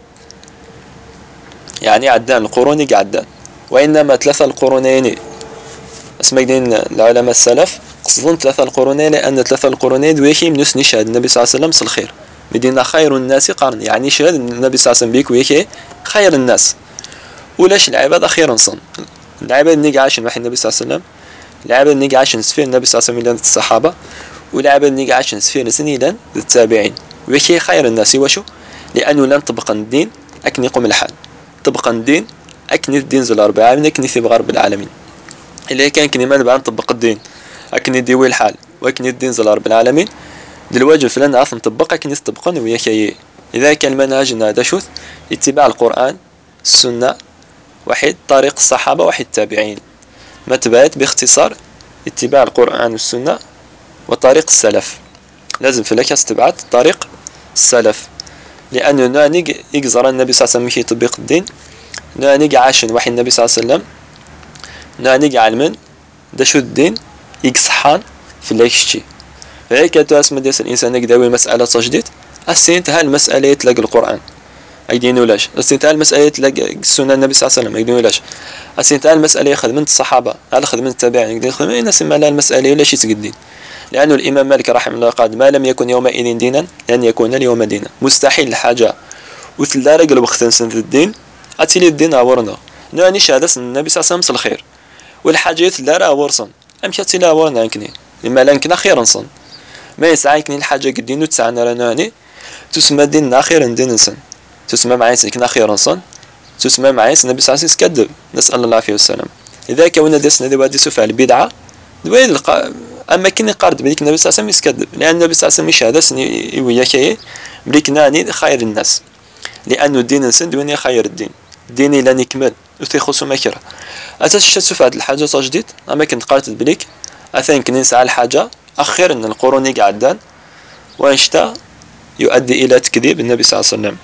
يعني عدان القرون عدان، وإنما ثلاثة القرونين اسمك دين العلماء السلف قصدون ثلاثة القرونين، لأن ثلاثة القرونين وياكي من نشهد النبي صلى الله عليه وسلم الخير بدينا خير الناس قرن، يعني شهد النبي صلى الله عليه وسلم بيك وياكي خير الناس، ولاش العباد أخيرا صن العباد نيجي عاشن واحد النبي صلى الله عليه وسلم، العباد نيجي عاشن سفير النبي صلى الله عليه وسلم الصحابة، والعباد نيجي عاشن سفير سنيلا للتابعين، وياكي خير الناس وشو لأنه لن طبق الدين أكن يقوم الحال، طبق الدين أكن الدين زل الأربعة من أكن في غرب العالمين، اللي كان كني ما نبغى نطبق الدين أكن يديوي الحال وأكن الدين زل رب العالمين دلواجب فلان أصلا طبق أكن يطبقون وياكي. إذا كان المنهج هذا شوث اتباع القرآن السنة واحد، طريق الصحابة واحد التابعين، ما تبعت باختصار اتباع القرآن والسنة وطريق السلف، لازم في لك تبعت طريق السلف، لأنه نانيق يقزر النبي صلى الله عليه وسلم يطبق الدين، نانيق عاشن واحد النبي صلى الله عليه وسلم، نانيق علمن دا شو الدين يقصحان في الليكشتي. فهيك تاسم ديس الإنسان يقدر مسألة تجديد السنتها المسألة تلاقي القرآن أيدين ولاش، السنتها المسألة تلاقي السنة النبي صلى الله عليه وسلم أيدين ولاش، السنتها المسألة يأخذ من الصحابة على أخذ من التابعين يقدر يأخذ من الناس ما لا المسألة ولا شيء تقدين، لأنه الإمام مالك رحمه الله قال ما لم يكن يومئذ دينا لن يكون اليوم دينا، مستحيل الحاجة وتلارق الوقت نسند الدين أتيلي الدين أورنا نعني شهادة النبي صلى الله عليه وسلم الخير، والحاجات لا راه ورصن أمشي تلا ورنا يمكنني لما لانكنا خيرا صن ما يسعى يمكن الحاجة قدينو تسعنا راناني تسمى ديننا خيرا دين نسن، تسمى معيس كنا خيرا صن، تسمى معيس النبي صلى الله عليه وسلم كذب نسأل الله العافية والسلام. إذا كونا دسنا دي وادي سفع البدعة دويل أما كني قارد بليك النبي صلى الله عليه وسلم يسكذب، لأن النبي صلى الله عليه وسلم يشهد سني وياكي بليك ناني خير الناس، لأنه الدين نسن دوني خير الدين، ديني لن يكمل وتيخصو مكره أتشت سفع الحاجة تجديد، أما كنت قارد بليك أثين كني نسعى الحاجة أخير أن القرون يقعدان وانشتا يؤدي إلى تكذيب النبي صلى الله عليه وسلم.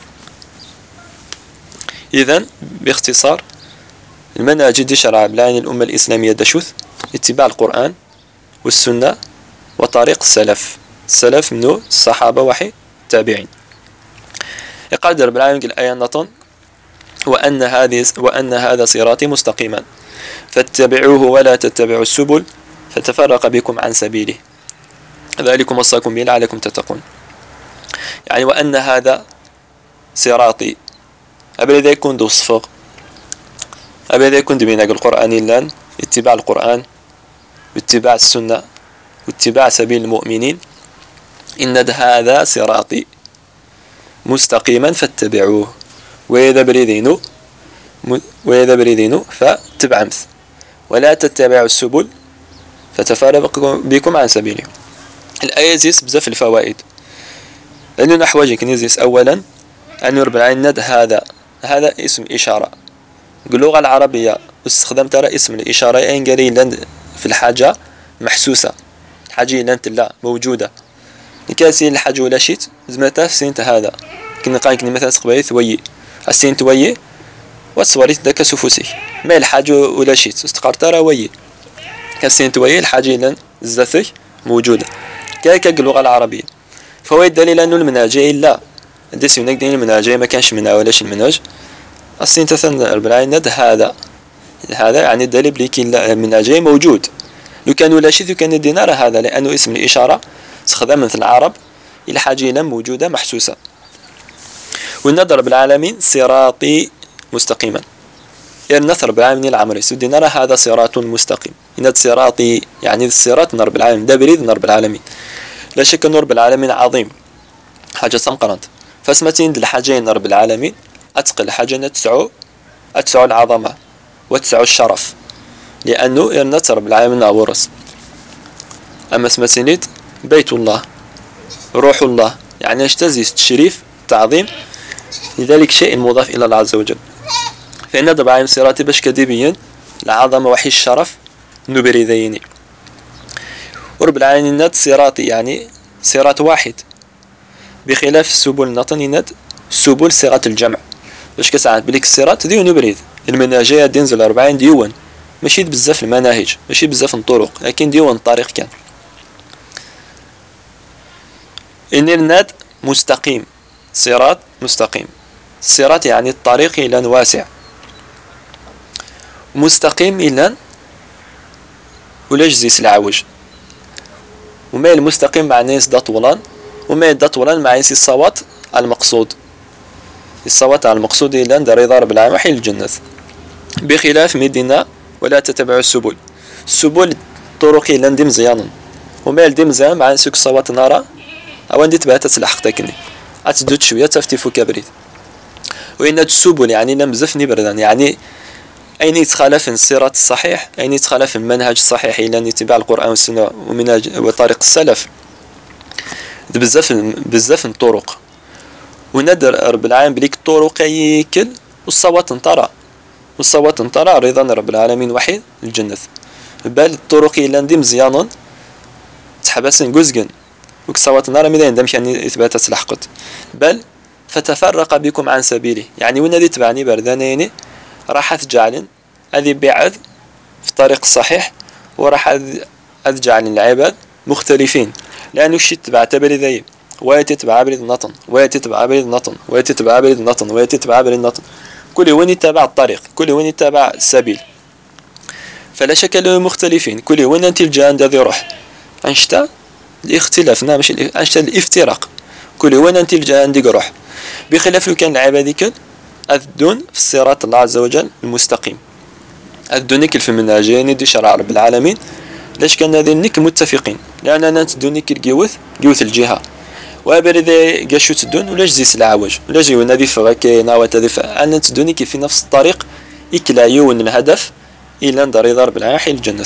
إذن باختصار المنهج دي شرع بلان الأمة الإسلامية دشوث اتباع القرآن والسنة وطريق السلف، السلف منه الصحابة وحي التابعين. يقال رب العالمين الآية نطن وأن هذا صراطي مستقيما فاتبعوه ولا تتبعوا السبل فتفرق بكم عن سبيله ذلكم وصاكم به لعلكم تتقون. يعني وأن هذا صراطي أبدا يكون دو صفق أبدا يكون بينك القرآن لان اتباع القرآن واتباع السنة واتباع سبيل المؤمنين، إن هذا صراطي مستقيما فاتبعوه وإذا بريدينو فاتبع مثل ولا تتبعوا السبل فتفرق بكم عن سبيله. الآية زيس بزاف الفوائد، لأنه نحوجي كنيزيس أولا أن رب العالمين هذا اسم إشارة، باللغة العربية استخدام ترى اسم الإشارة أين قليلا في الحاجة محسوسة، حاجة لن تلا موجودة نكاسي الحاجة ولا شيت زمتها سنت هذا كنا قاين مثلا قبيل ثوي السين توي وتصوريت ذاك سفوسي ما الحاجة ولا شيت استقر ترى وي كاسين توي الحاجة لن زثي موجودة كاك اللغة العربية. فهو الدليل أنه المناجي لا ديس ينك دين المناجي ما كانش منها ولاش المناج السين تثن البلاي ند هذا هذا يعني الدليل بلي كاين المنهجية موجود. لو كان ولا شيء كان الدينار هذا، لأنه اسم الإشارة استخدام مثل العرب إلى حاجة لم موجودة محسوسة. والنظر رب العالمين صراطي مستقيما، النثر رب العالمين العمري سودي نرى هذا صراط مستقيم. إن صراطي يعني الصراط نرب العالمين، ده بريد نرب العالمين. لا شك أن رب العالمين عظيم، حاجة سمقرنت فاسمتين الحاجين رب العالمين أتقل حاجة أتسعو العظمة وتسعو الشرف، لأنه النثر رب العالمين أورس. أما اسمتين بيت الله، روح الله، يعني يجتزي التشريف تعظيم لذلك شيء مضاف إلى الله عز وجل. فإن رب العالمين صراطي باش كديبين العظمة وحي الشرف نبري ذيني. ورب العالمين ند صراطي يعني صراط واحد، بخلاف السبل نطني ند سبل صراط الجمع. باش كساعات بليك الصراط ديون نبريد المنهجية دينزل 40 ديون، ماشي بزاف المناهج، ماشي بزاف الطرق، لكن ديون الطريق كان. إن الناد مستقيم، صراط مستقيم، الصراط يعني الطريق إلى واسع، مستقيم إلى ولا جزيس العوج. وما المستقيم مع ناس دا طولان، وما دا طولان مع ناس الصوت المقصود، الصوت المقصود إلى رضا رب العالمين وحي الجنة. بخلاف مدينة ولا تتبع السبل، السبل طرقي لندي مزيانا، وما يلدي مزيان مع نسوك الصوت نارا أو عندي تبعت تسلح تاكني أتدوت شوية تفتي كبريت. وإن السبل يعني نمزفني بردان، يعني أين يتخالف الصراط الصحيح، أين يتخالف المنهج الصحيح إلى أن يتبع القرآن والسنة ومنهج وطريق السلف بزاف الطرق. وندر رب العالمين بليك الطرق يكل والصوت انطرى، والصوت انطرى رضا رب العالمين وحي الجنة. بل الطرق إلى ندي مزيانا تحبس نقزقن وكصوت نار ميدان دمش يعني إثبات سلحقت. بل فتفرق بكم عن سبيله، يعني وين دي تبعني بردانيني راح تجعلن هذه بعد في الطريق الصحيح، وراح أجعل العباد مختلفين، لأنه الشيء تبع تبري ذي ويتتبع بريد النطن ويتتبع بريد النطن ويتتبع بريد النطن ويتتبع بريد النطن، كل وين يتبع الطريق، كل وين يتبع السبيل، فلا شك أنهم مختلفين. كل وين أنت الجان ذي روح أنشتا الاختلاف، نعم مش أنشتا الافتراق، كل وين أنت الجان ذي روح. بخلاف لو كان العباد كل أذدون في الصراط الله عز وجل المستقيم، أذدونك في المنهجين دي شرع رب العالمين. لاش كان ذنك متفقين، لأننا تدونك جوث الجهة وابرد قاشو تدون ولا جزيس العوج ولا جيو نادي فغاكينا وتدف أن تدونك في نفس الطريق إكلا يون الهدف إلى أن رضا رب العالمين حي الجنة.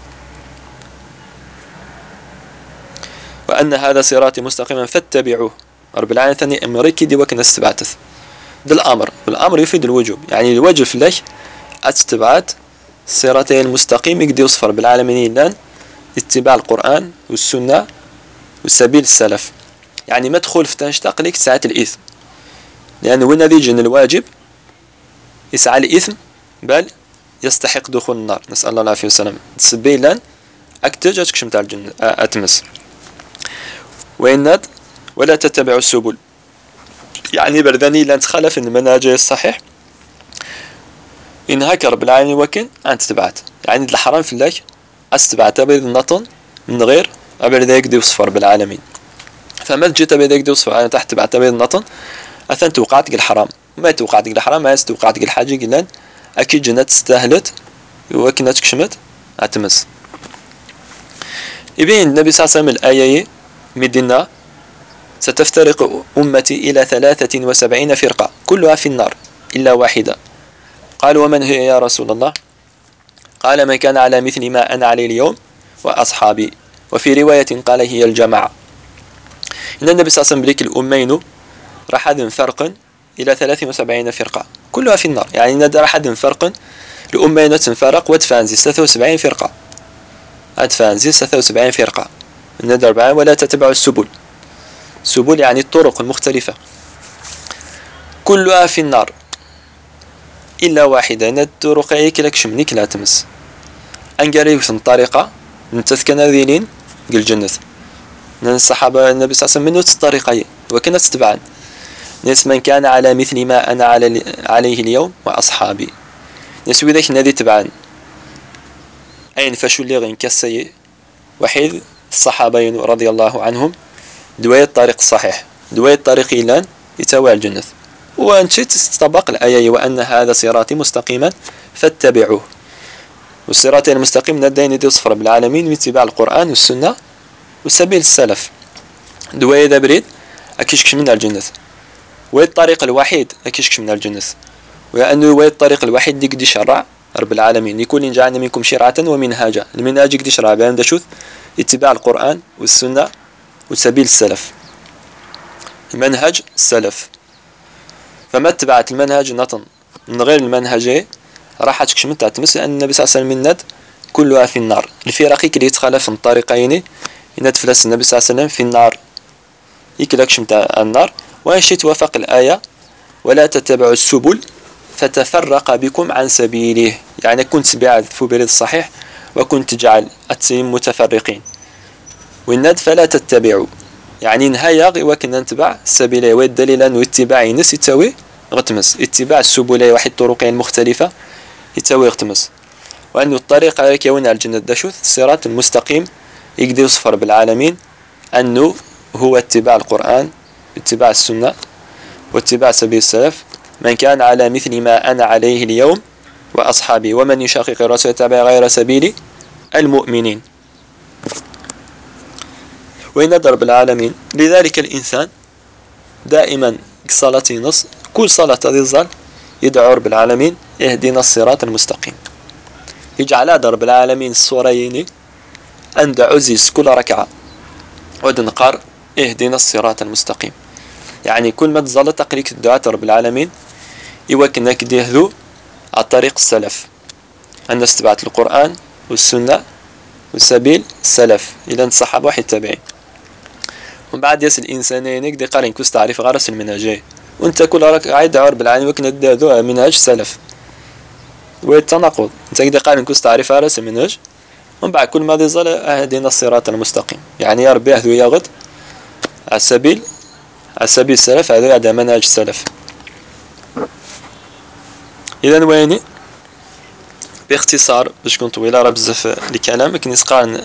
وأن هذا صراطي مستقيما فاتبعوه. رب العالمين ثاني أمريكي دي وكنا استبعتث ده الأمر، والأمر يفيد الوجوب، يعني الواجب في الله أتتبعت الصراطين المستقيم يقدر يوصف رب العالمين إلا اتباع القرآن والسنة والسبيل السلف. يعني ما تدخل في تنشتاق لك ساعة الإثم، لأن وين ذي جن الواجب يسعى الإثم بل يستحق دخول النار، نسأل الله العافية والسلام. سبيلا أكتج أتكشمت على الجنة أتمس. وإن ولا تتبعوا السبل، يعني برداني لن تخالف المنهج الصحيح إنها كرب العالمين وكن أنت تبعت، يعني الحرام في الله أستبعت أبيض النطن من غير أبيض ذاك دي وصفر بالعالمين. فما جيت أبيض ذاك دي وصفر أنا تحت تبعت أبيض النطن أثنت توقعت الحرام، ما توقعت الحرام ما توقعت الحاجة قلنا أكيد جنات استهلت وكنت تكشمت أتمس. يبين النبي صلى الله عليه وسلم الآية مدينة ستفترق أمتي إلى 73 فرقة كلها في النار إلا واحدة. قال ومن هي يا رسول الله؟ قال من كان على مثل ما أنا عليه اليوم وأصحابي. وفي رواية قال هي الجماعة. إن النبي صلى الله عليه وسلم بليك الأمين راح هذا فرق إلى 73 فرقة كلها في النار، يعني ندى راح هذا فرق الأمين تنفرق وتفانزي 73 فرقة، أتفانزي 73 فرقة ندى 4 ولا تتبع السبل، سبل يعني الطرق المختلفة كلها في النار إلا واحدة. إن الطرق يكلك شمنيك لا تمس أنقريب في الطريقة نتذكنا ذيلين قل جنة. الصحابة النبي صلى الله عليه وسلم منه الطريقة وكنا تتبعن ناس من كان على مثل ما أنا عليه اليوم وأصحابي. نسوي ذاك نادي تبعا أين فشو اللي غين كسي وحيد الصحابة رضي الله عنهم دواية الطريق الصحيح دواية الطريق إلان يتوى الجنة وأنت تطبق الآية وأن هذا صراطي مستقيما فاتبعوه والصراط المستقيم ندين يدي صفر بالعالمين من اتباع القرآن والسنة وسبيل السلف دواية ذا بريد أكيشكش من الجنة والطريق الوحيد أكيشكش من الجنة وأنه هو الطريق الوحيد ديك دي شرع رب العالمين يكون إن جعلنا منكم شرعة ومنهاجا المنهاج دي شرع بهم دشوث اتباع القرآن والسنة وسبيل السلف المنهج السلف فما اتبعت المنهج نطن من غير المنهج راح تكشم تعتمس لأن النبي صلى الله عليه وسلم ند كلها في النار الفرق اللي يتخالف من الطريقين يند فلس النبي صلى الله عليه وسلم في النار يكلكش متاع النار وإن توافق الآية ولا تتبعوا السبل فتفرق بكم عن سبيله يعني كنت بعد في بريد الصحيح وكنت تجعل التسليم متفرقين والند فلا تتبعوا يعني نهاية وكن نتبع السبيل والدليل أنه اتباع نس يتوي غتمس اتباع السبل واحد طرقين مختلفة يتوي غتمس وأن الطريق عليك يوين على الجنة دشوث الصراط المستقيم يقدر يصفر بالعالمين أنه هو اتباع القرآن اتباع السنة واتباع سبيل السلف من كان على مثل ما أنا عليه اليوم وأصحابي ومن يشاقق الرسول يتبع غير سبيل المؤمنين وين ضرب العالمين لذلك الإنسان دائما صلاة نص كل صلاة تظل يدعو رب العالمين يهدينا الصراط المستقيم يجعل ضرب العالمين الصوريين عند عزيز كل ركعة ودنقر اهدنا الصراط المستقيم يعني كل ما تظل تقريك الدعاء رب العالمين يوكنك ديهذو على طريق السلف أن استبعت القرآن والسنة والسبيل السلف إلى الصحابة واحد تابعين ومن بعد يسأل الإنسانين يقدر قارن كوس تعريف غرس المنهجين وانت كل ركعة عيد رب العالمين وكنا ديهذو منهج سلف والتناقض انت يقدر قارن كوس تعريف غرس المنهج ومن بعد كل ما يظل أهدنا الصراط المستقيم يعني يا ربي يهدو يغد على سبيل السلف هذا منهج السلف إذا ويني باختصار باش كنت طويلة راه بزاف الكلام لكن يسقان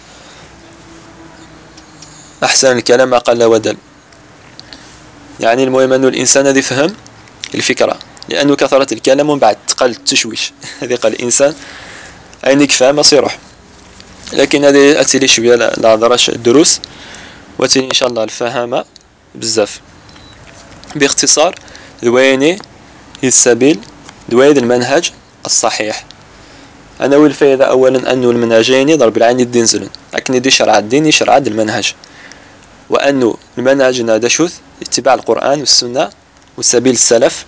أحسن الكلام ما قل ودل يعني المهم أنه الإنسان هذا يفهم الفكرة لأنه كثرة الكلام ومن بعد تقل التشويش هذه قال الإنسان عينك فهم يروح لكن هذه أتلي شوية لا درش الدروس وأتلي إن شاء الله الفهامة بزاف باختصار دويني هي السبيل دوين المنهج الصحيح أنا والفائدة أولا أنه المنهجين ضرب العين الدين زلن لكن يدي شرع الدين يشرع المنهج وأنه المنهج نادشوث اتباع القرآن والسنة وسبيل السلف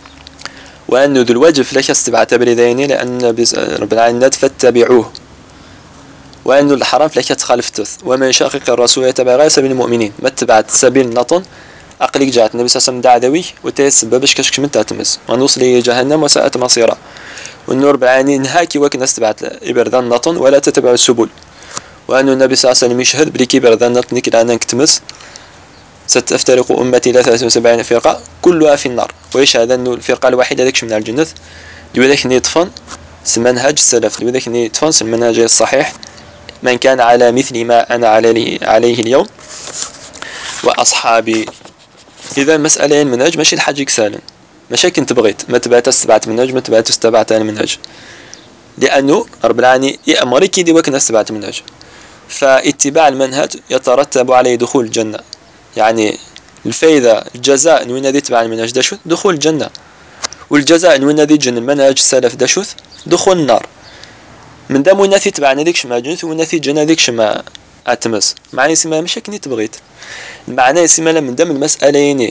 وأنه ذو الواجب فلاش استبع تبريديني لأن رب العالمين فاتبعوه وأنه الحرام فلاش تخالف تث ومن يشاقق الرسول يتبع غير سبيل المؤمنين ما اتبعت سبيل نطن أقلك جاءت النبي صلى الله عليه وسلم دعوي وتيسبب كشك من تاتمس ونوصل لجهنم وساءت مصيرا والنور بعاني نهاكي وكنا استبعت إبردان نطن ولا تتبع السبل وأن النبي صلى الله عليه وسلم يشهد بريكي بردان نطن كلا أنك تمس ستفترق أمتي إلى 73 فرقة كلها في النار ويشهد أن الفرقة الوحيدة ذكش من الجنة لذلك نيطفن منهج السلف لذلك نيطفن المنهج الصحيح من كان على مثل ما أنا عليه اليوم وأصحابي إذا مسألة المنهج ماشي الحاج سالم ماشي كنت بغيت ما تبعت استبعت منهج ما تبعت استبعت المنهج لأنه رب العالمين يأمرك يدي وكنا استبعت منهج فاتباع المنهج يترتب عليه دخول الجنة يعني الفائدة الجزاء وين ذي تبع المنهج دشوث دخول الجنة والجزاء وين ذي جن المنهج السلف دشوث دخول النار من دام وين ذي تبع ذيك شما جنث وين ذي جن ذيك شما أتمس معني سما مش كني تبغيت المعنى سما من دام المسألة يعني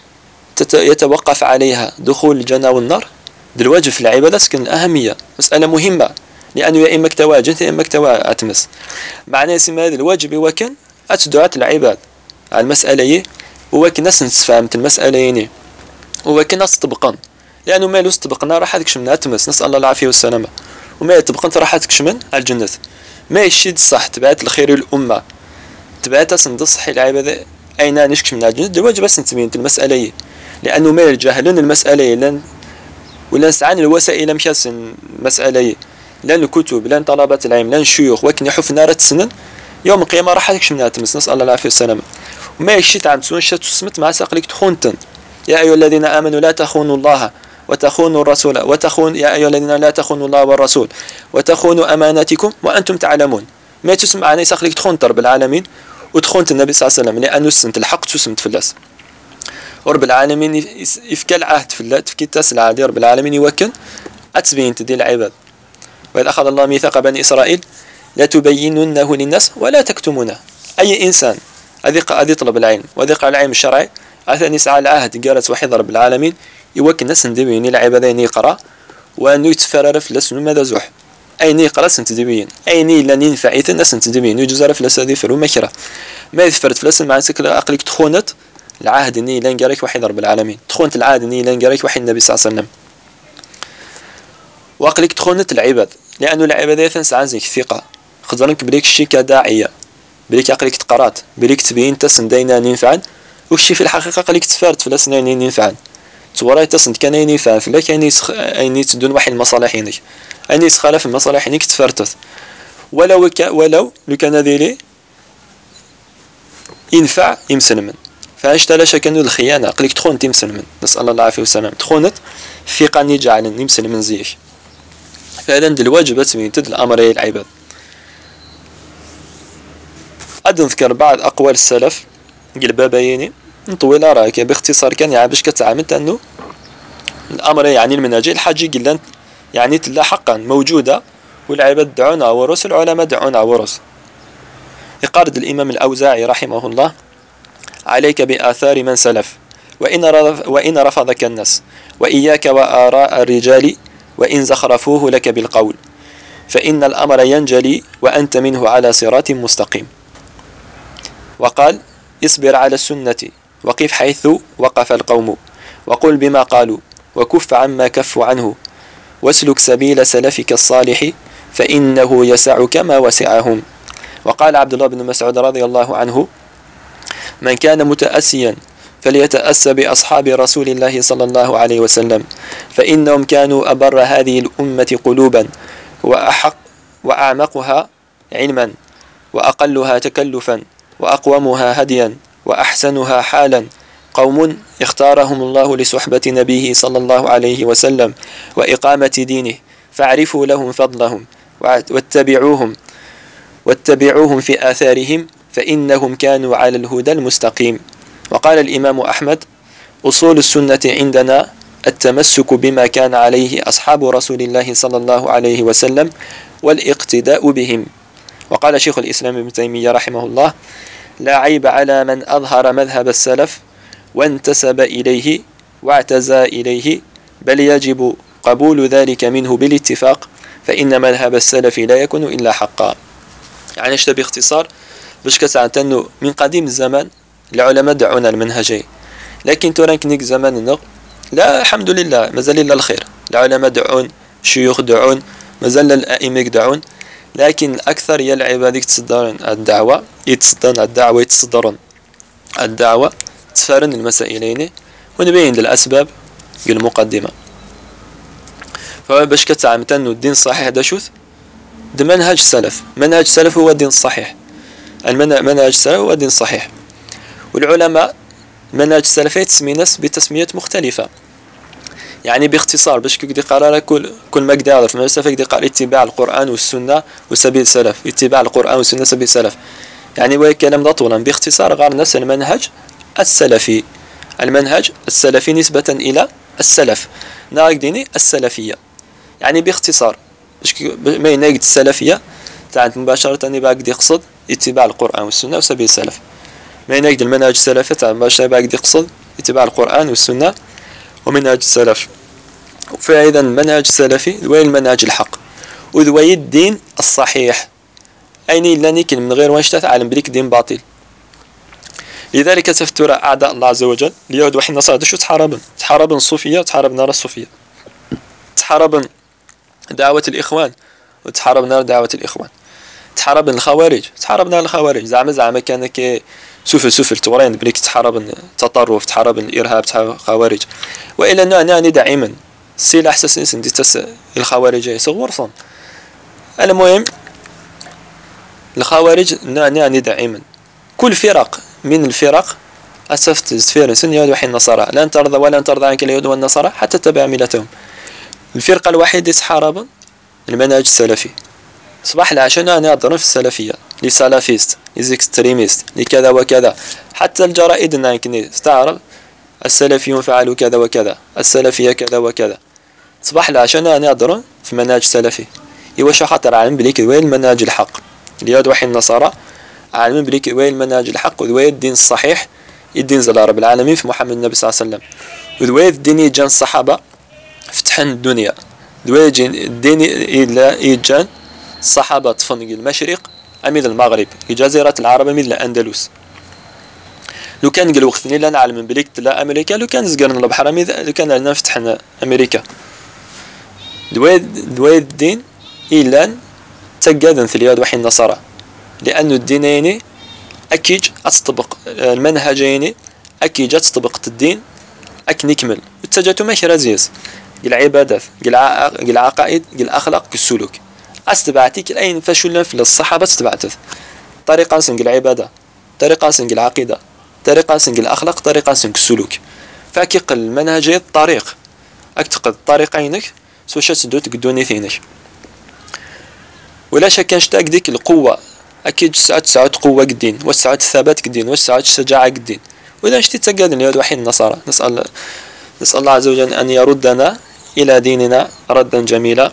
يتوقف عليها دخول الجنة والنار الواجب في العبادة سكن الأهمية مسألة مهمة لأنه يا إما كتوا جنث يا إما كتوا أتمس معنى سما هذا الواجب وكن أتدعى العباد على المسألة هو كناس نتفاهمت المسألة يعني هو كناس طبقا لأنه ما لوس طبقنا راح هذيك شمنا تمس نسأل الله العافية والسلامة وما طبقا راح هذيك شمن الجنة ما يشيد صح تبعت الخير الأمة تبعت سند صحي العبادة أين نشكش من الجنة الواجب بس نتبين المسألة لأنه ما الجاهلون المسألة لأن ولا نسعى الوسائل مشاس مسألة لان الكتب لان طلبة العلم لان الشيوخ وكن يحف نار السنن يوم القيامة راح تكش منها تمس نسأل الله العافية والسلامة وما يشي تعم تسون شات تسمت مع ساقلك تخونتن يا أيها الذين آمنوا لا تخونوا الله وتخونوا الرسول يا أيها الذين لا تخونوا الله والرسول وتخونوا أماناتكم وأنتم تعلمون ما تسمع أنا يساقلك تخون رب العالمين وتخونت النبي صلى الله عليه وسلم لأنه سنت الحق تسمت في اللاس ورب العالمين يفكى العهد في الله تفكي تسل عادي رب العالمين يوكن أتبين تدي العباد وإذ أخذ الله ميثاق بني إسرائيل لا تبيننه للناس ولا تكتمونه أي إنسان أذي يطلب العلم وذي قال العلم الشرعي أثني يسعى العهد قالت وحيد رب العالمين يوكل الناس ندبين العبادين يقرأ وأنه يتفرر فلس ماذا زح أين يقرأ سنتدبين أين لن ينفع الناس سنتدبين يجزر فلس هذه فرو مكرة ما يثفرت فلس مع سكر أقلك تخونت العهد إني لن قالك وحيد رب العالمين تخونت العهد إني لن قالك وحيد النبي صلى الله عليه وسلم وأقلك تخونت العباد لأنه العباد يثنس عنزك ثقة خذرنك بريك الشي كداعية بريك أقلك تقرات بريك تبين تسن دينا ينفعن وشي في الحقيقة أقلك تفرت فلس نين ينفعن تورا تسن كان ينفع فلك أيني تدون وحي المصالحينك أيني يسخالف المصالحينك تفرتث ولو كان ذيلي ينفع يمسلمن فاش تلاش كانوا الخيانة أقلك تخون تمسلمن نسأل الله العافية والسلام تخونت في قاني جعل يمسلمن زيش فهذا الواجبات من تد الأمر العباد أد نذكر بعض أقوال السلف قلبابيني نطوي راك باختصار كان يعبش كتعامل أنه الأمر يعني المناجي الحاجة قلنا يعني تلا حقا موجودة والعباد دعونا ورس العلماء دعونا ورس يقارد الإمام الأوزاعي رحمه الله عليك بآثار من سلف وإن رفضك الناس وإياك وآراء الرجال وإن زخرفوه لك بالقول فإن الأمر ينجلي وأنت منه على صراط مستقيم وقال اصبر على السنة وقف حيث وقف القوم وقل بما قالوا وكف عما كفوا عنه واسلك سبيل سلفك الصالح فإنه يسعك ما وسعهم وقال عبد الله بن مسعود رضي الله عنه من كان متأسيا فليتأسى بأصحاب رسول الله صلى الله عليه وسلم فإنهم كانوا أبر هذه الأمة قلوبا وأحق وأعمقها علما وأقلها تكلفا وأقومها هديا وأحسنها حالا قوم اختارهم الله لصحبة نبيه صلى الله عليه وسلم وإقامة دينه فاعرفوا لهم فضلهم واتبعوهم في آثارهم فإنهم كانوا على الهدى المستقيم وقال الإمام أحمد أصول السنة عندنا التمسك بما كان عليه أصحاب رسول الله صلى الله عليه وسلم والاقتداء بهم وقال شيخ الإسلام ابن تيمية رحمه الله لا عيب على من أظهر مذهب السلف وانتسب إليه واعتزى إليه بل يجب قبول ذلك منه بالاتفاق فإن مذهب السلف لا يكون إلا حقا يعني اشتى باختصار باش كتعتنوا من قديم الزمان العلماء دعونا المنهجين لكن تورانك نيك زمان النغ لا الحمد لله مازال إلا الخير العلماء دعون الشيوخ دعون مازال الأئمة دعون لكن الأكثر هي العباد تصدرون الدعوة تفارن المسائلين ونبين الأسباب المقدمة فباش كتعمتن الدين الصحيح هذا شوث ده منهج السلف هو الدين الصحيح منهج السلف هو الدين الصحيح والعلماء منهج السلفية تسمي ناس بتسميات مختلفة يعني باختصار باش كي قرار كل ما قدر في المسافة كي قال اتباع القرآن والسنة وسبيل السلف اتباع القرآن والسنة سبيل السلف يعني هو كلام طولا باختصار غير نفس المنهج السلفي نسبة إلى السلف ناقد ديني السلفية يعني باختصار ما ينقد السلفية تاعت مباشرة باقد يقصد اتباع القرآن والسنة وسبيل السلف ما ينقد المنهج السلفي تاع مباشرة باقد يقصد اتباع القرآن والسنة ومنهج السلف فإذا المنهج السلفي هو المنهج الحق وذو الدين الصحيح أيني لانيك من غير واش تعلم بريك دين باطل لذلك تفتر أعداء الله عز وجل اليهود وحين النصارى شو تحاربن الصوفية وتحاربن نار الصوفية تحاربن دعوة الإخوان وتحاربن نار دعوة الإخوان تحاربن الخوارج تحاربن الخوارج زعما كانك سفل تورين بريك تحاربن التطرف تحاربن الإرهاب خوارج وإلى أننا دائما السلاح سندي الخوارج صغور. المهم الخوارج نعني دائما كل فرق من الفرق أسفت فيرنسن اليهود وحي النصارى لن ترضى ولن ترضى عنك اليهود والنصارى حتى تتبع ملتهم. الفرقة الوحيدة تحارب المنهج السلفي صباح العشاء. أنا نهضر في السلفية لي سلفيست لي اكستريميست لي كذا وكذا. حتى الجرائد ناكني استعرض السلفيون فعلوا كذا وكذا، السلفية كذا وكذا. صباح العشاء أنا نهضر في منهج سلفي. واش خاطر عالم بليك وين المنهج الحق. اليهود وحي النصارى عالم بليك وين المنهج الحق وين الدين الصحيح. الدين زال رب العالمين في محمد النبي صلى الله عليه وسلم. وذوي الدين يجان الصحابة فتحن الدنيا. ذوي الدين يجان الصحابة طفن المشرق أميد المغرب جزيرة العرب أميد الأندلس. لو كان قال وقت لا نعلم بليك لا أمريكا لو كان زقرنا البحر أميد لو كان عندنا فتحنا أمريكا. ذوي الدين إلا تقادن في اليهود وحي النصارى لأن الدينين أكيد أتطبق المنهجين أكيد أتطبق الدين أك نكمل التجاتو ماشي رزيز العبادات العقائد الأخلاق السلوك أستبعتك الأين فشلنا في الصحابة استبعتت طريقة سنق العبادة طريقة سنق العقيدة طريقة سنق الأخلاق طريقة سنق السلوك فاكيق المنهجية الطريق أكتقد طريقينك سوشا تدو تقدوني ثينك. ولا شك نشتاق ديك القوة أكيد ساعات قوة قدين وساعات الثبات قدين وساعات الشجاعة قدين. وإذا نشتي تقاد اليهود وحي النصارى نسأل الله عز وجل أن يردنا إلى ديننا ردا جميلا.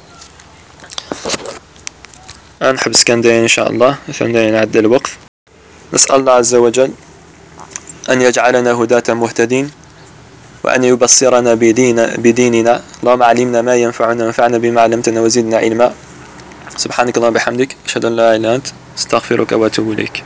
نحبس كان داين إن شاء الله عشان نعدل الوقت. نسأل الله عز وجل أن يجعلنا هداة مهتدين وأن يبصرنا بديننا. اللهم علمنا ما ينفعنا وانفعنا بما علمتنا وزدنا علما. سبحانك اللهم وبحمدك أشهد أن لا إله إلا أنت استغفرك وأتوب إليك.